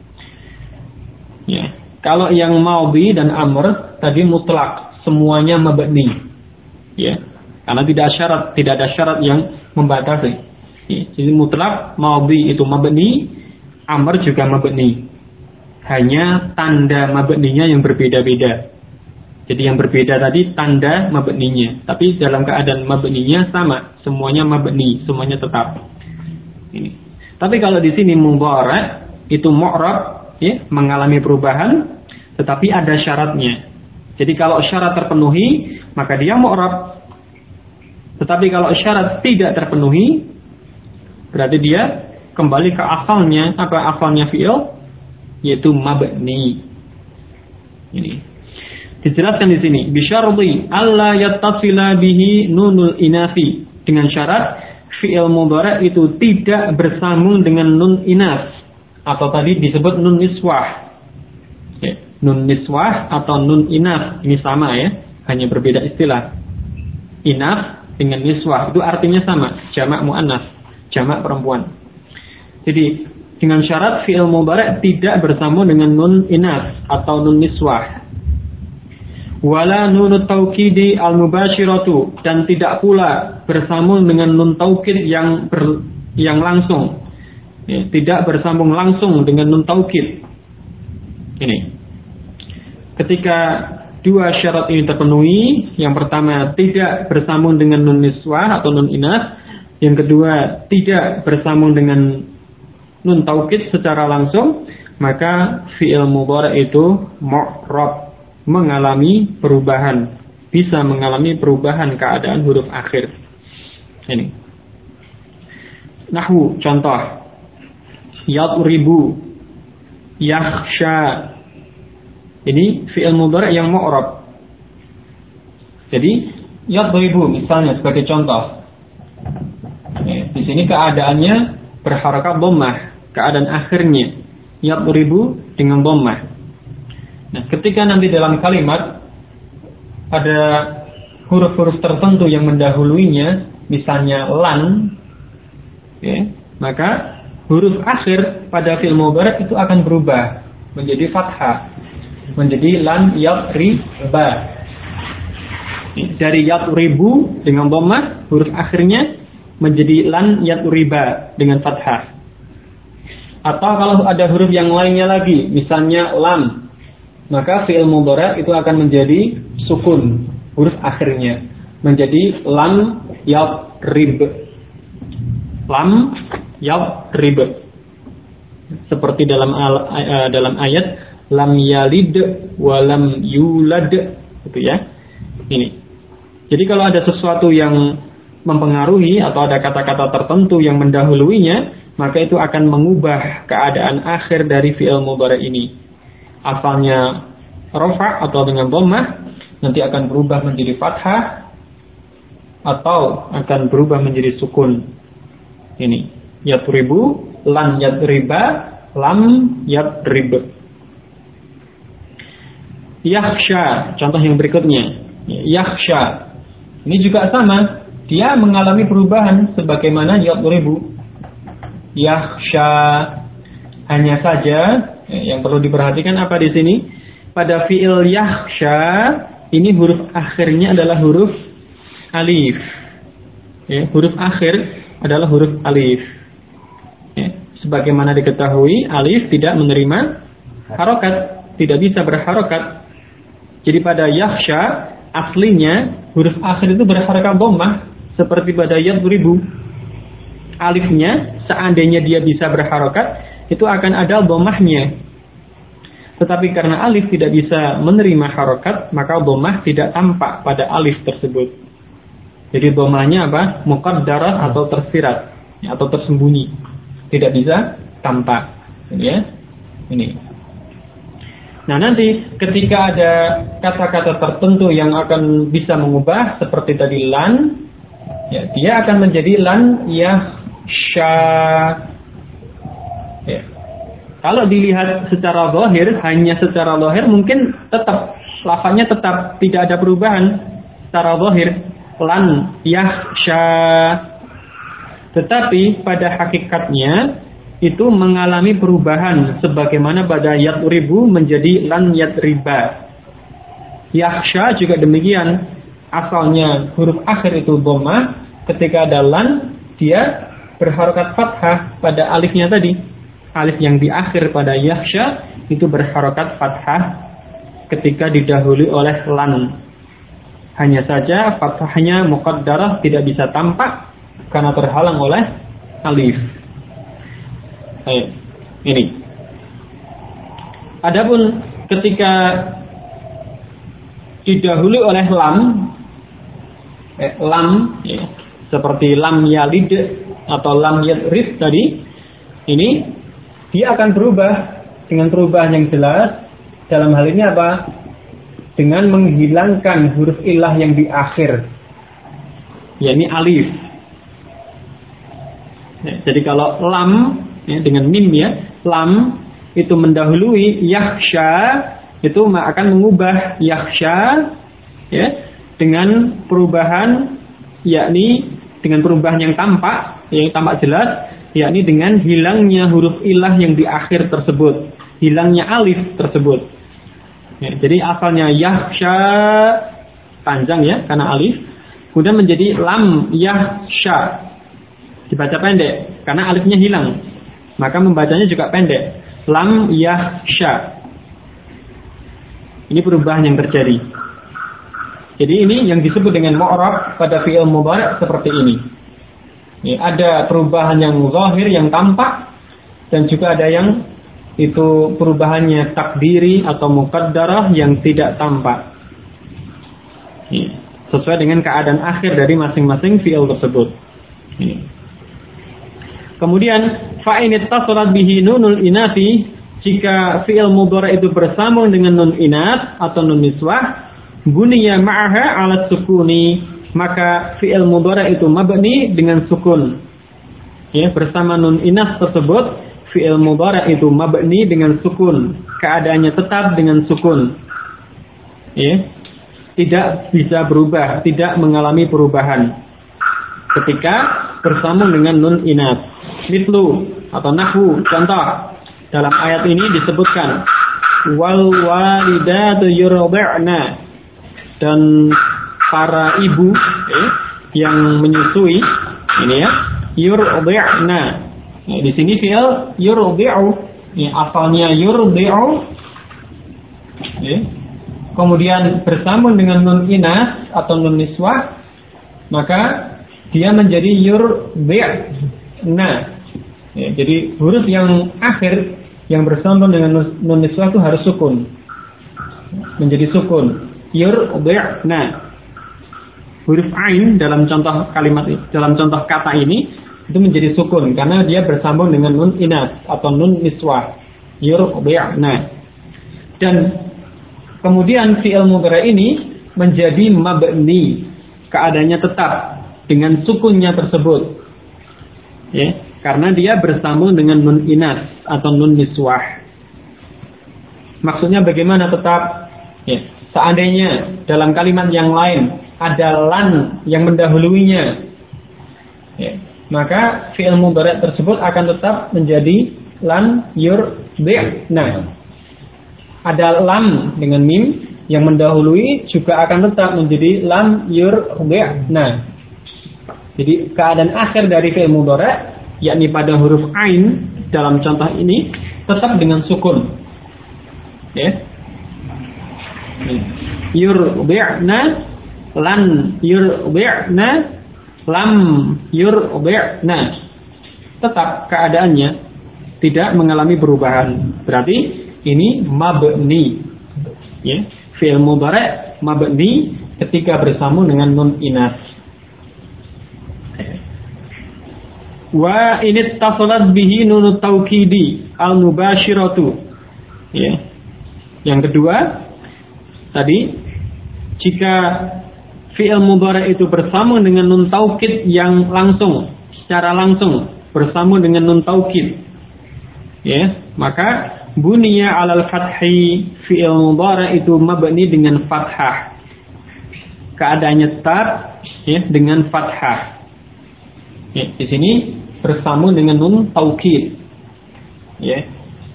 Ya, kalau yang madhi dan amr tadi mutlak, semuanya mabni. Ya, karena tidak ada syarat yang membatasi. Ya, jadi mutlak madhi itu mabni, amr juga mabni. Hanya tanda mabninya yang berbeda-beda. Jadi yang berbeda tadi tanda mabninya, tapi dalam keadaan mabninya sama, semuanya mabni, semuanya tetap. Ini. Tapi kalau di sini mudhari' itu mu'rab, ya, mengalami perubahan, tetapi ada syaratnya. Jadi kalau syarat terpenuhi, maka dia mu'rab. Tetapi kalau syarat tidak terpenuhi, berarti dia kembali ke asalnya, apa asalnya fi'il, yaitu mabni. Ini. Dijelaskan di sini, bisyarti alla yattasila bihi nunul inafi, dengan syarat fi'il mudhari' itu tidak bersambung dengan nun inas, atau tadi disebut nun niswah. Ya, nun niswah atau nun inas ini sama ya, hanya berbeda istilah. Inas dengan niswah itu artinya sama, jamak muannas, jamak perempuan. Jadi dengan syarat fi'il mudhari' tidak bersambung dengan nun inas atau nun niswah. Wala nunut taukidi al-mubashiratu, dan tidak pula bersambung dengan nun taukid yang langsung. Ya, tidak bersambung langsung dengan nun taukid. Ini. Ketika dua syarat ini terpenuhi, yang pertama tidak bersambung dengan nun niswah atau nun inas, yang kedua tidak bersambung dengan nun taukid secara langsung, maka fi'il mudhari' itu mu'rab, mengalami perubahan, bisa mengalami perubahan keadaan huruf akhir. Ini. Nahwu contoh. Yadribu, yakhsha. Ini fi'il mudhari' yang mu'rab. Jadi yadribu misalnya sebagai contoh. Di sini keadaannya berharakat dhammah, keadaan akhirnya yadribu dengan dhammah. Nah, ketika nanti dalam kalimat ada huruf-huruf tertentu yang mendahuluinya, misalnya lan, ya, maka huruf akhir pada fi'il mudhari' itu akan berubah menjadi fathah, menjadi lan yadriba. Dari yadribu dengan dhammah, huruf akhirnya menjadi lan yadriba dengan fathah. Atau kalau ada huruf yang lainnya lagi, misalnya lam, maka fi'il mudhari' itu akan menjadi sukun, huruf akhirnya menjadi lam yadrib. Lam yadrib. Seperti dalam ayat lam yalid wa lam yulad, gitu ya. Ini. Jadi kalau ada sesuatu yang mempengaruhi atau ada kata-kata tertentu yang mendahuluinya, maka itu akan mengubah keadaan akhir dari fi'il mudhari' ini. Asalnya rafa' atau dengan dhammah, nanti akan berubah menjadi fathah atau akan berubah menjadi sukun. Ini. yadribu, lan yadriba, lam yadrib. Yakhsha, contoh yang berikutnya. Yakhsha. Ini juga sama, dia mengalami perubahan sebagaimana yadribu. Yakhsha. Hanya saja yang perlu diperhatikan apa di sini? Pada fiil yakhsha ini huruf akhirnya adalah huruf alif. Ya, huruf akhir adalah huruf alif. Ya, sebagaimana diketahui, alif tidak menerima harokat, tidak bisa berharokat. Jadi pada yakhsha aslinya huruf akhir itu berharokat dhammah seperti pada yadribu. Alifnya seandainya dia bisa berharokat itu akan ada dhammahnya. Tetapi karena alif tidak bisa menerima harokat, maka dhammah tidak tampak pada alif tersebut. Jadi dhammahnya apa? Muqaddarah atau tersirat atau tersembunyi. Tidak bisa tampak. Ya. Ini. Nah, nanti ketika ada kata-kata tertentu yang akan bisa mengubah seperti tadi lan, ya, dia akan menjadi lan yakhsha. Ya. Kalau dilihat secara zahir, hanya secara zahir mungkin tetap lafaznya tetap tidak ada perubahan secara zahir, lan yakhsha. Tetapi pada hakikatnya itu mengalami perubahan sebagaimana pada yadribu menjadi lan yadriba. Yakhsha juga demikian. Asalnya huruf akhir itu dhammah, ketika ada lan dia berharokat fathah pada alifnya tadi. Alif yang di akhir pada yakhsha itu berharokat fathah ketika didahului oleh lan. Hanya saja fathahnya muqaddarah tidak bisa tampak karena terhalang oleh alif. Ini. Adapun ketika didahului oleh lam, ya, seperti lam yalid atau lam yadrib tadi, ini dia akan berubah dengan perubahan yang jelas. Dalam hal ini apa? Dengan menghilangkan huruf illah yang di akhir, yakni alif. Ya, jadi kalau lam ya, dengan mim ya, lam itu mendahului yakhsha, itu akan mengubah yakhsha ya dengan perubahan, yakni dengan perubahan yang tampak jelas, yakni dengan hilangnya huruf ilah yang di akhir tersebut, hilangnya alif tersebut. Ya, jadi asalnya yakhsha panjang ya karena alif, kemudian menjadi lam yakhsha, dibaca pendek karena alifnya hilang. Maka membacanya juga pendek. Lam yakhsha. Ini perubahan yang terjadi. Jadi ini yang disebut dengan mu'rab pada fi'il mudhari' seperti ini. Ada perubahan yang zahir, yang tampak, dan juga ada yang itu perubahannya takdiri atau muqaddarah yang tidak tampak. Sesuai dengan keadaan akhir dari masing-masing fi'il tersebut. Kemudian fa'in ittasalat bihi nunul inati, jika fi'il mudhari' itu bersambung dengan nun inat atau nun niswah, buniya ma'aha 'ala sukuni, maka fi'il mudhari' itu mabni dengan sukun. Ya, bersama nun inat tersebut fi'il mudhari' itu mabni dengan sukun, keadaannya tetap dengan sukun. Ya. Tidak bisa berubah, tidak mengalami perubahan ketika bersambung dengan nun inat. Mislu atau nahwu, contoh dalam ayat ini disebutkan wal walidatu yurdi'na, dan para ibu yang menyusui ini ya, yurdi'na. Ya, di sini fi'il yurdi'u, ya, asalnya yurdi'u, ya. Kemudian bersambung dengan nun inas atau nun niswah, maka dia menjadi yurdi'na. Ya, jadi huruf yang akhir yang bersambung dengan nun niswah itu harus sukun, menjadi sukun. Yurdi'na. Huruf ain dalam contoh kalimat, dalam contoh kata ini itu menjadi sukun karena dia bersambung dengan nun inas atau nun niswah. Yurdi'na. Dan kemudian fi'il mudhari' ini menjadi mabni, keadaannya tetap dengan sukunnya tersebut. Ya. karena dia bersambung dengan nun inas atau nun niswah. Maksudnya bagaimana tetap? Ya, seandainya dalam kalimat yang lain ada lan yang mendahuluinya, ya, maka fi'il mudhari' tersebut akan tetap menjadi lan yurdi'na. Ada lam dengan mim yang mendahului juga akan tetap menjadi lam yurdi'na. Jadi keadaan akhir dari fi'il mudhari', yakni pada huruf ain dalam contoh ini tetap dengan sukun. Ya. Yurdi'na, lan yurdi'na, lam yurdi'na. Tetap keadaannya tidak mengalami perubahan. Berarti ini mabni. Ya, fi'il mudhari' mabni ketika bersambung dengan nun inas. Wa in ittasalat bihi nunut taukidi al mubashiratu. Ya. Yang kedua, tadi jika fi'il mudhari' itu bersambung dengan nun taukid yang langsung, secara langsung bersambung dengan nun taukid, ya, maka buniya alal fathi, fi'il mudhari' itu mabni dengan fathah. Keadaannya tetap, ya, dengan fathah. Ya, di sini bersambung dengan nun taukid. Ya.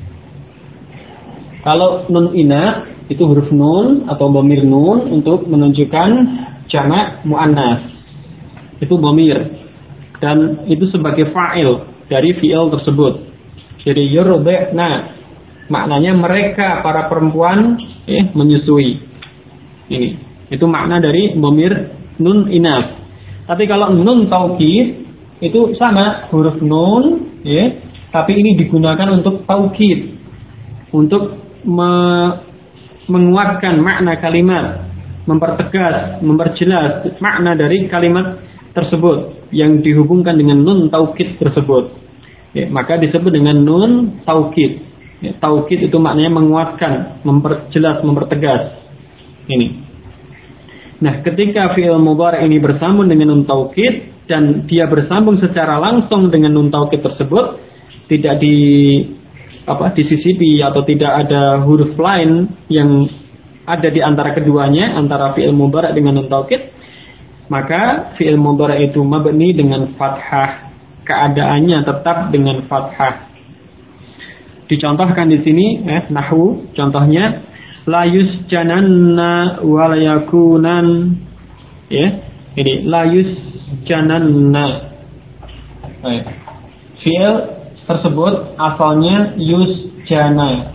Kalau nun inas itu huruf nun atau dhamir nun untuk menunjukkan jamak muannas. Itu dhamir dan itu sebagai fa'il dari fi'il tersebut. Jadi yurdi'na maknanya mereka para perempuan menyusui. Ini itu makna dari dhamir nun inas. Tapi kalau nun taukid itu sama huruf nun, ya, tapi ini digunakan untuk taukid, untuk menguatkan makna kalimat, mempertegas, memperjelas makna dari kalimat tersebut yang dihubungkan dengan nun taukid tersebut. Ya, maka disebut dengan nun taukid. Ya, taukid itu maknanya menguatkan, memperjelas, mempertegas. Ini. Nah, ketika fi'il mudhari' ini bersambung dengan nun taukid dan dia bersambung secara langsung dengan nun taukid tersebut, tidak disisipi atau tidak ada huruf lain yang ada di antara keduanya, antara fi'il mudhari' dengan nun taukid, maka fi'il mudhari' itu mabni dengan fathah, keadaannya tetap dengan fathah. Dicontohkan di sini nahwu, contohnya la yusjananna wa la yakunan, ya. Ini la yusjananna. Fi'il tersebut asalnya yusjana,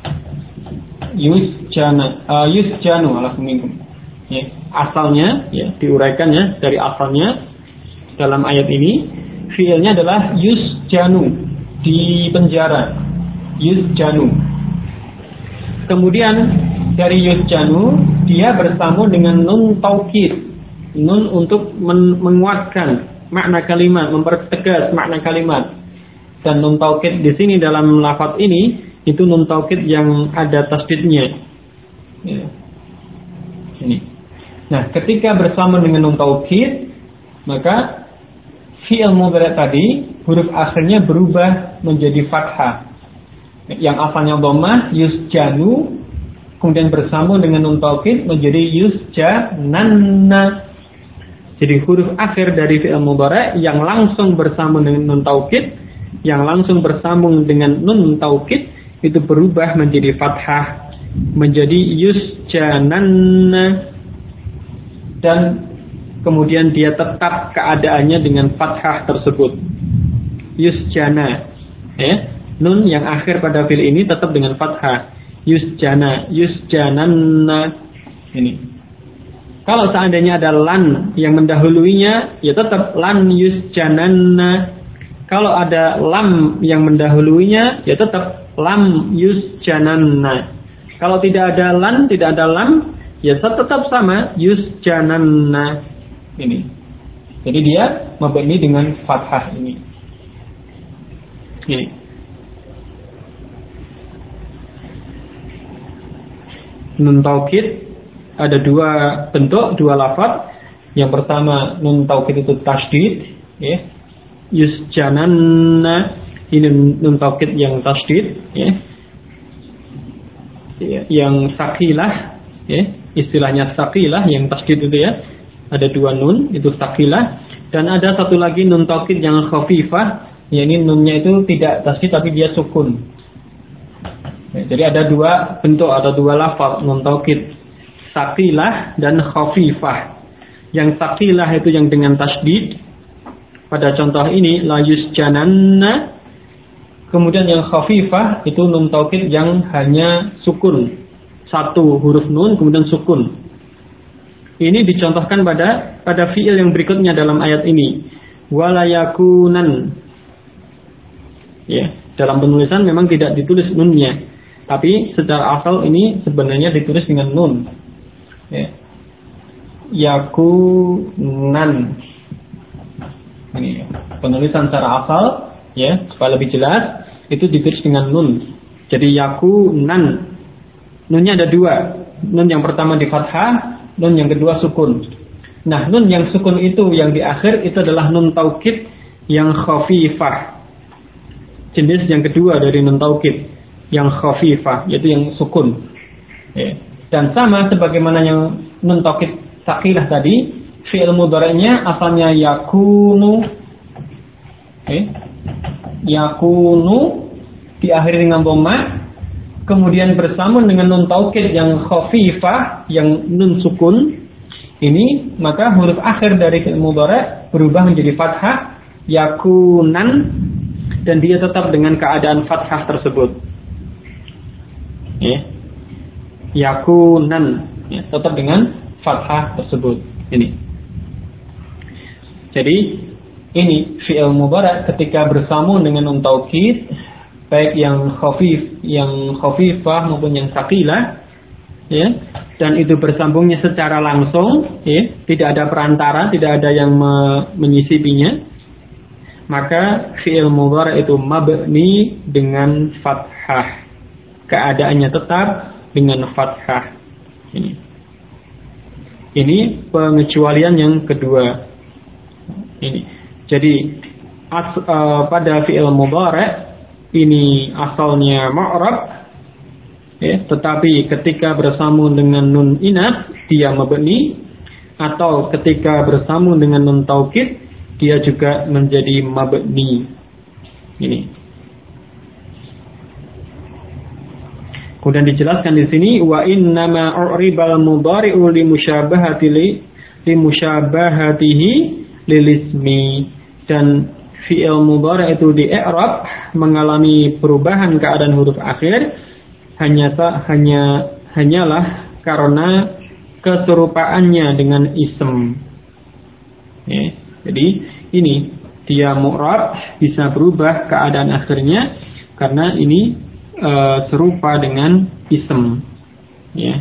yusjanu alaikum. Ya, asalnya, ya, diuraikan ya dari asalnya dalam ayat ini fi'ilnya adalah yusjanu, di penjara, yusjanu. Kemudian dari yusjanu dia bersambung dengan nun taukid, nun untuk menguatkan makna kalimat, mempertegas makna kalimat. Dan nun taukid di sini dalam lafaz ini itu nun taukid yang ada tasdidnya. Ya. Ini. Nah, ketika bersama dengan nun taukid, maka fi'il mudhari' tadi huruf akhirnya berubah menjadi fathah. Yang asalnya dhammah yusjanu, kemudian bersambung dengan nun taukid menjadi yusjananna. Jadi huruf akhir dari fi'il mudhari' yang langsung bersambung dengan nun taukid, yang langsung bersambung dengan nun taukid itu berubah menjadi fathah, menjadi yusjananna, dan kemudian dia tetap keadaannya dengan fathah tersebut, yusjana, ya. Nun yang akhir pada fi'il ini tetap dengan fathah, yusjana, yusjananna. Ini. Kalau seandainya ada lan yang mendahuluinya, ya tetap lan yusjananna. Kalau ada lam yang mendahuluinya, ya tetap lam yusjananna. Kalau tidak ada lan, tidak ada lam, ya tetap sama yusjananna. Ini. Jadi dia mabni dengan fathah ini. Ini. Nun taukid ada dua bentuk, dua lafaz. Yang pertama nun taukid itu tasydid, ya. yusjananna, ini nun taukid yang tasdid, ya. Yang saqilah, ya. Istilahnya saqilah yang tasdid itu ya. Ada 2 nun, itu saqilah. Dan ada satu lagi nun taukid yang khafifah, ya, ini nunnya itu tidak tasdid tapi dia sukun. Ya, jadi ada 2 bentuk atau 2 lafaz nun taukid, saqilah dan khafifah. Yang saqilah itu yang dengan tasdid. Pada contoh ini la yusjananna. Kemudian yang khafifah itu nun taukid yang hanya sukun. 1 huruf nun kemudian sukun. Ini dicontohkan pada fiil yang berikutnya dalam ayat ini. Wala yakunan. Ya, dalam penulisan memang tidak ditulis nunnya. Tapi secara asal ini sebenarnya ditulis dengan nun. Ya. Yakunan. Ini penulisan secara asal, ya, supaya lebih jelas itu ditulis dengan nun. Jadi yakunan. Nunnya ada 2. Nun yang pertama di fathah, nun yang kedua sukun. Nah, nun yang sukun itu yang di akhir itu adalah nun taukid yang khafifah. Jenis yang kedua dari nun taukid yang khafifah, yaitu yang sukun. Ya. Dan sama sebagaimana yang nun taukid saqilah tadi, fi'il mudhari'nya asalnya yakunu, yakunu diakhiri dengan dhamma, kemudian bersambung dengan nun taukid yang khafifah, yang nun sukun. Ini maka huruf akhir dari fi'il mudhari' berubah menjadi fathah, yakunan, dan dia tetap dengan keadaan fathah tersebut. Ya. Yakunan, ya, tetap dengan fathah tersebut. Ini. Jadi ini fi'il mudhari' ketika bersambung dengan nun taukid, baik yang khafifah maupun yang saqilah, ya, dan itu bersambungnya secara langsung, ya, tidak ada perantara, tidak ada yang menyisipinya, maka fi'il mudhari' itu mabni dengan fathah, keadaannya tetap dengan fathah. Ini pengecualian yang kedua. Ini. Jadi pada fi'il mudhari' ini asalnya ma'rab, ya, tetapi ketika bersambung dengan nun inath dia mabni, atau ketika bersambung dengan nun taukid dia juga menjadi mabni. Ini. Kemudian dijelaskan di sini wa innama u'ribal mudhari'u limushabahatihi lilismi, dan fi'il mudhari' itu di i'rab mengalami perubahan keadaan huruf akhir hanyalah karena keserupaannya dengan ism. Ya, jadi ini dia mu'rab bisa berubah keadaan akhirnya karena ini serupa dengan ism. Ya.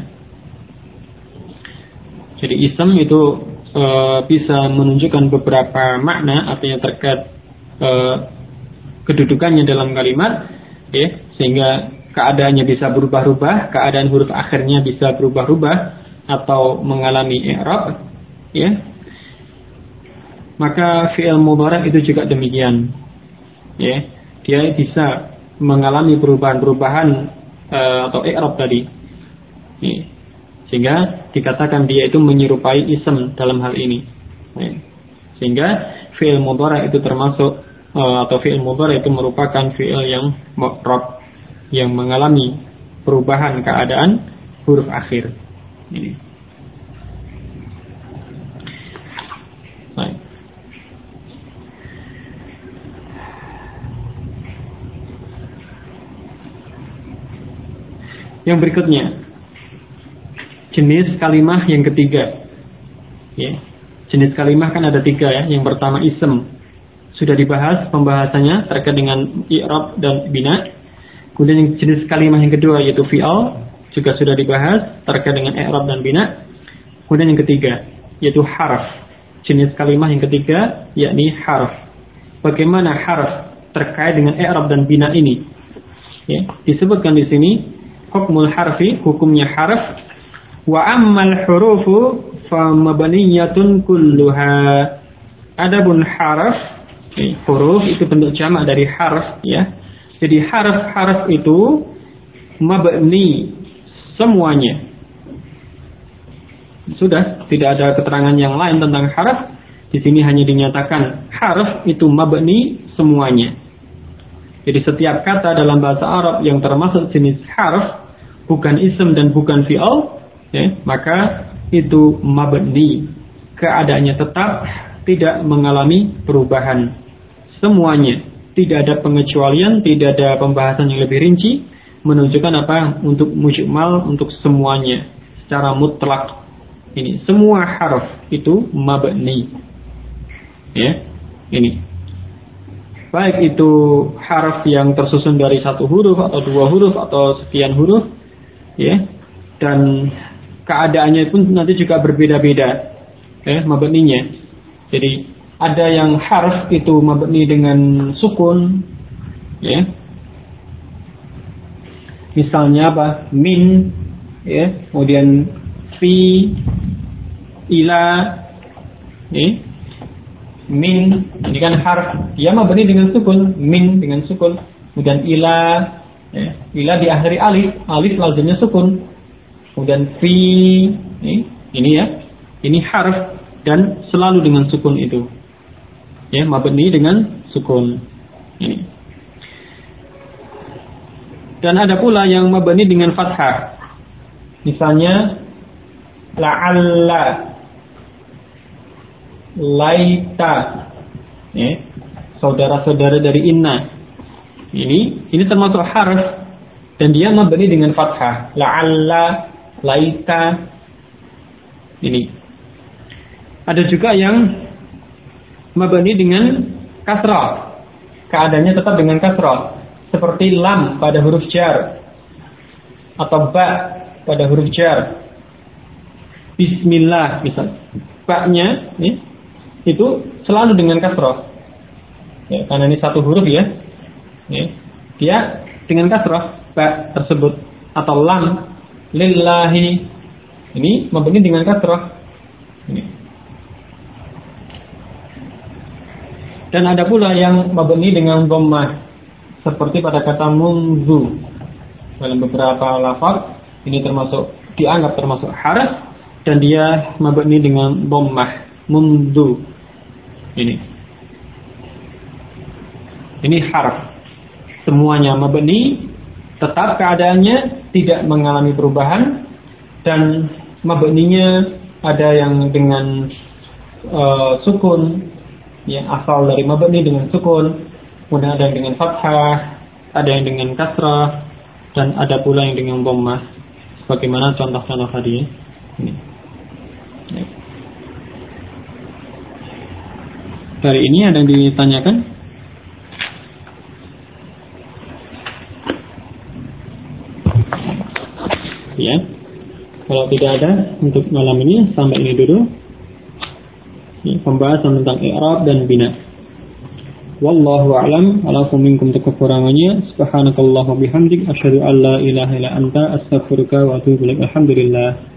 Jadi ism itu bisa menunjukkan beberapa makna, artinya terkait kedudukannya dalam kalimat, ya, sehingga keadaannya bisa berubah-ubah, keadaan huruf akhirnya bisa berubah-ubah atau mengalami i'rab, ya. Maka fi'il mudhari' itu juga demikian, ya, dia bisa mengalami perubahan-perubahan atau i'rab tadi, ya. Sehingga dikatakan dia itu menyerupai ism dalam hal ini, ya. Sehingga fi'il mudhari' itu termasuk atau fi'il mudhari' itu merupakan fi'il yang mu'rab, yang mengalami perubahan keadaan huruf akhir. Ini. Baik. Yang berikutnya, jenis kalimah yang ketiga. Ya. Jenis kalimah kan ada 3 ya. Yang pertama ism, sudah dibahas pembahasannya terkait dengan i'rab dan bina. Kemudian jenis kalimah yang kedua yaitu fi'al, juga sudah dibahas terkait dengan i'rab dan bina. Kemudian yang ketiga yaitu harf. Jenis kalimah yang ketiga yakni harf. Bagaimana harf terkait dengan i'rab dan bina ini? Ya, disebutkan di sini hukmul harfi, hukumnya harf. Wa ammal hurufu fa mabniyatun kulluha. Adapun harf Huruf itu bentuk jamak dari harf, ya. Jadi harf itu mabni semuanya. Sudah, tidak ada keterangan yang lain tentang harf. Di sini hanya dinyatakan harf itu mabni semuanya. Jadi setiap kata dalam bahasa Arab yang termasuk jenis harf, bukan ism dan bukan fi'al, ya, maka itu mabni. Keadaannya tetap, tidak mengalami perubahan. Semuanya, tidak ada pengecualian, tidak ada pembahasan yang lebih rinci, menunjukkan apa? Untuk mujmal, untuk semuanya secara mutlak. Ini semua harf itu mabni. Ya, ini. Baik itu harf yang tersusun dari satu huruf atau dua huruf atau sekian huruf, ya. Dan keadaannya pun nanti juga berbeda-beda, ya, mabninya. Jadi ada yang harf itu mabni dengan sukun, ya. Misalnya apa? Min, ya. Kemudian fi, ila, ya. Min, ini kan harf, dia mabni dengan sukun, min dengan sukun. Kemudian ila, ya. Ila diakhiri alif lazimnya sukun. Kemudian fi, ini ya, ini harf dan selalu dengan sukun itu, ya, mabni dengan sukun ini. Dan ada pula yang mabni dengan fathah, misalnya la'alla, laita, ya, saudara-saudara dari inna. Ini termasuk harf dan dia mabni dengan fathah, la'alla, laita. Ini. Ada juga yang mabni dengan kasrah. Keadaannya tetap dengan kasrah, seperti lam pada huruf jar atau ba pada huruf jar. Bismillah misal. Ba-nya itu selalu dengan kasrah. Ya, karena ini satu huruf, ya. Ya. Dia dengan kasrah ba tersebut, atau lam lillahi. Ini mabni dengan kasrah. Ini. Dan ada pula yang mabni dengan dhammah, seperti pada kata munzu. Dalam beberapa lafaz ini dianggap termasuk harf dan dia mabni dengan dhammah, munzu. Ini harf. Semuanya mabni, tetap keadaannya, tidak mengalami perubahan, dan mabninya ada yang dengan sukun, yang asal dari mabni dengan sukun, kemudian ada yang dengan fathah, ada yang dengan kasrah, dan ada pula yang dengan dhammah. Bagaimana contoh-contoh tadi? Ini. Ya. Dari ini ada yang ditanyakan? Ya. Kalau tidak ada untuk malam ini, sampai ini dulu. Ya, pembahasan tentang i'rab dan bina. Wallahu a'lam, walakum minkum kekurangannya. Subhanakallah wa bihamdik, asyhadu an la ilaha illa anta, astaghfiruka wa atubu ilaik. Alhamdulillah.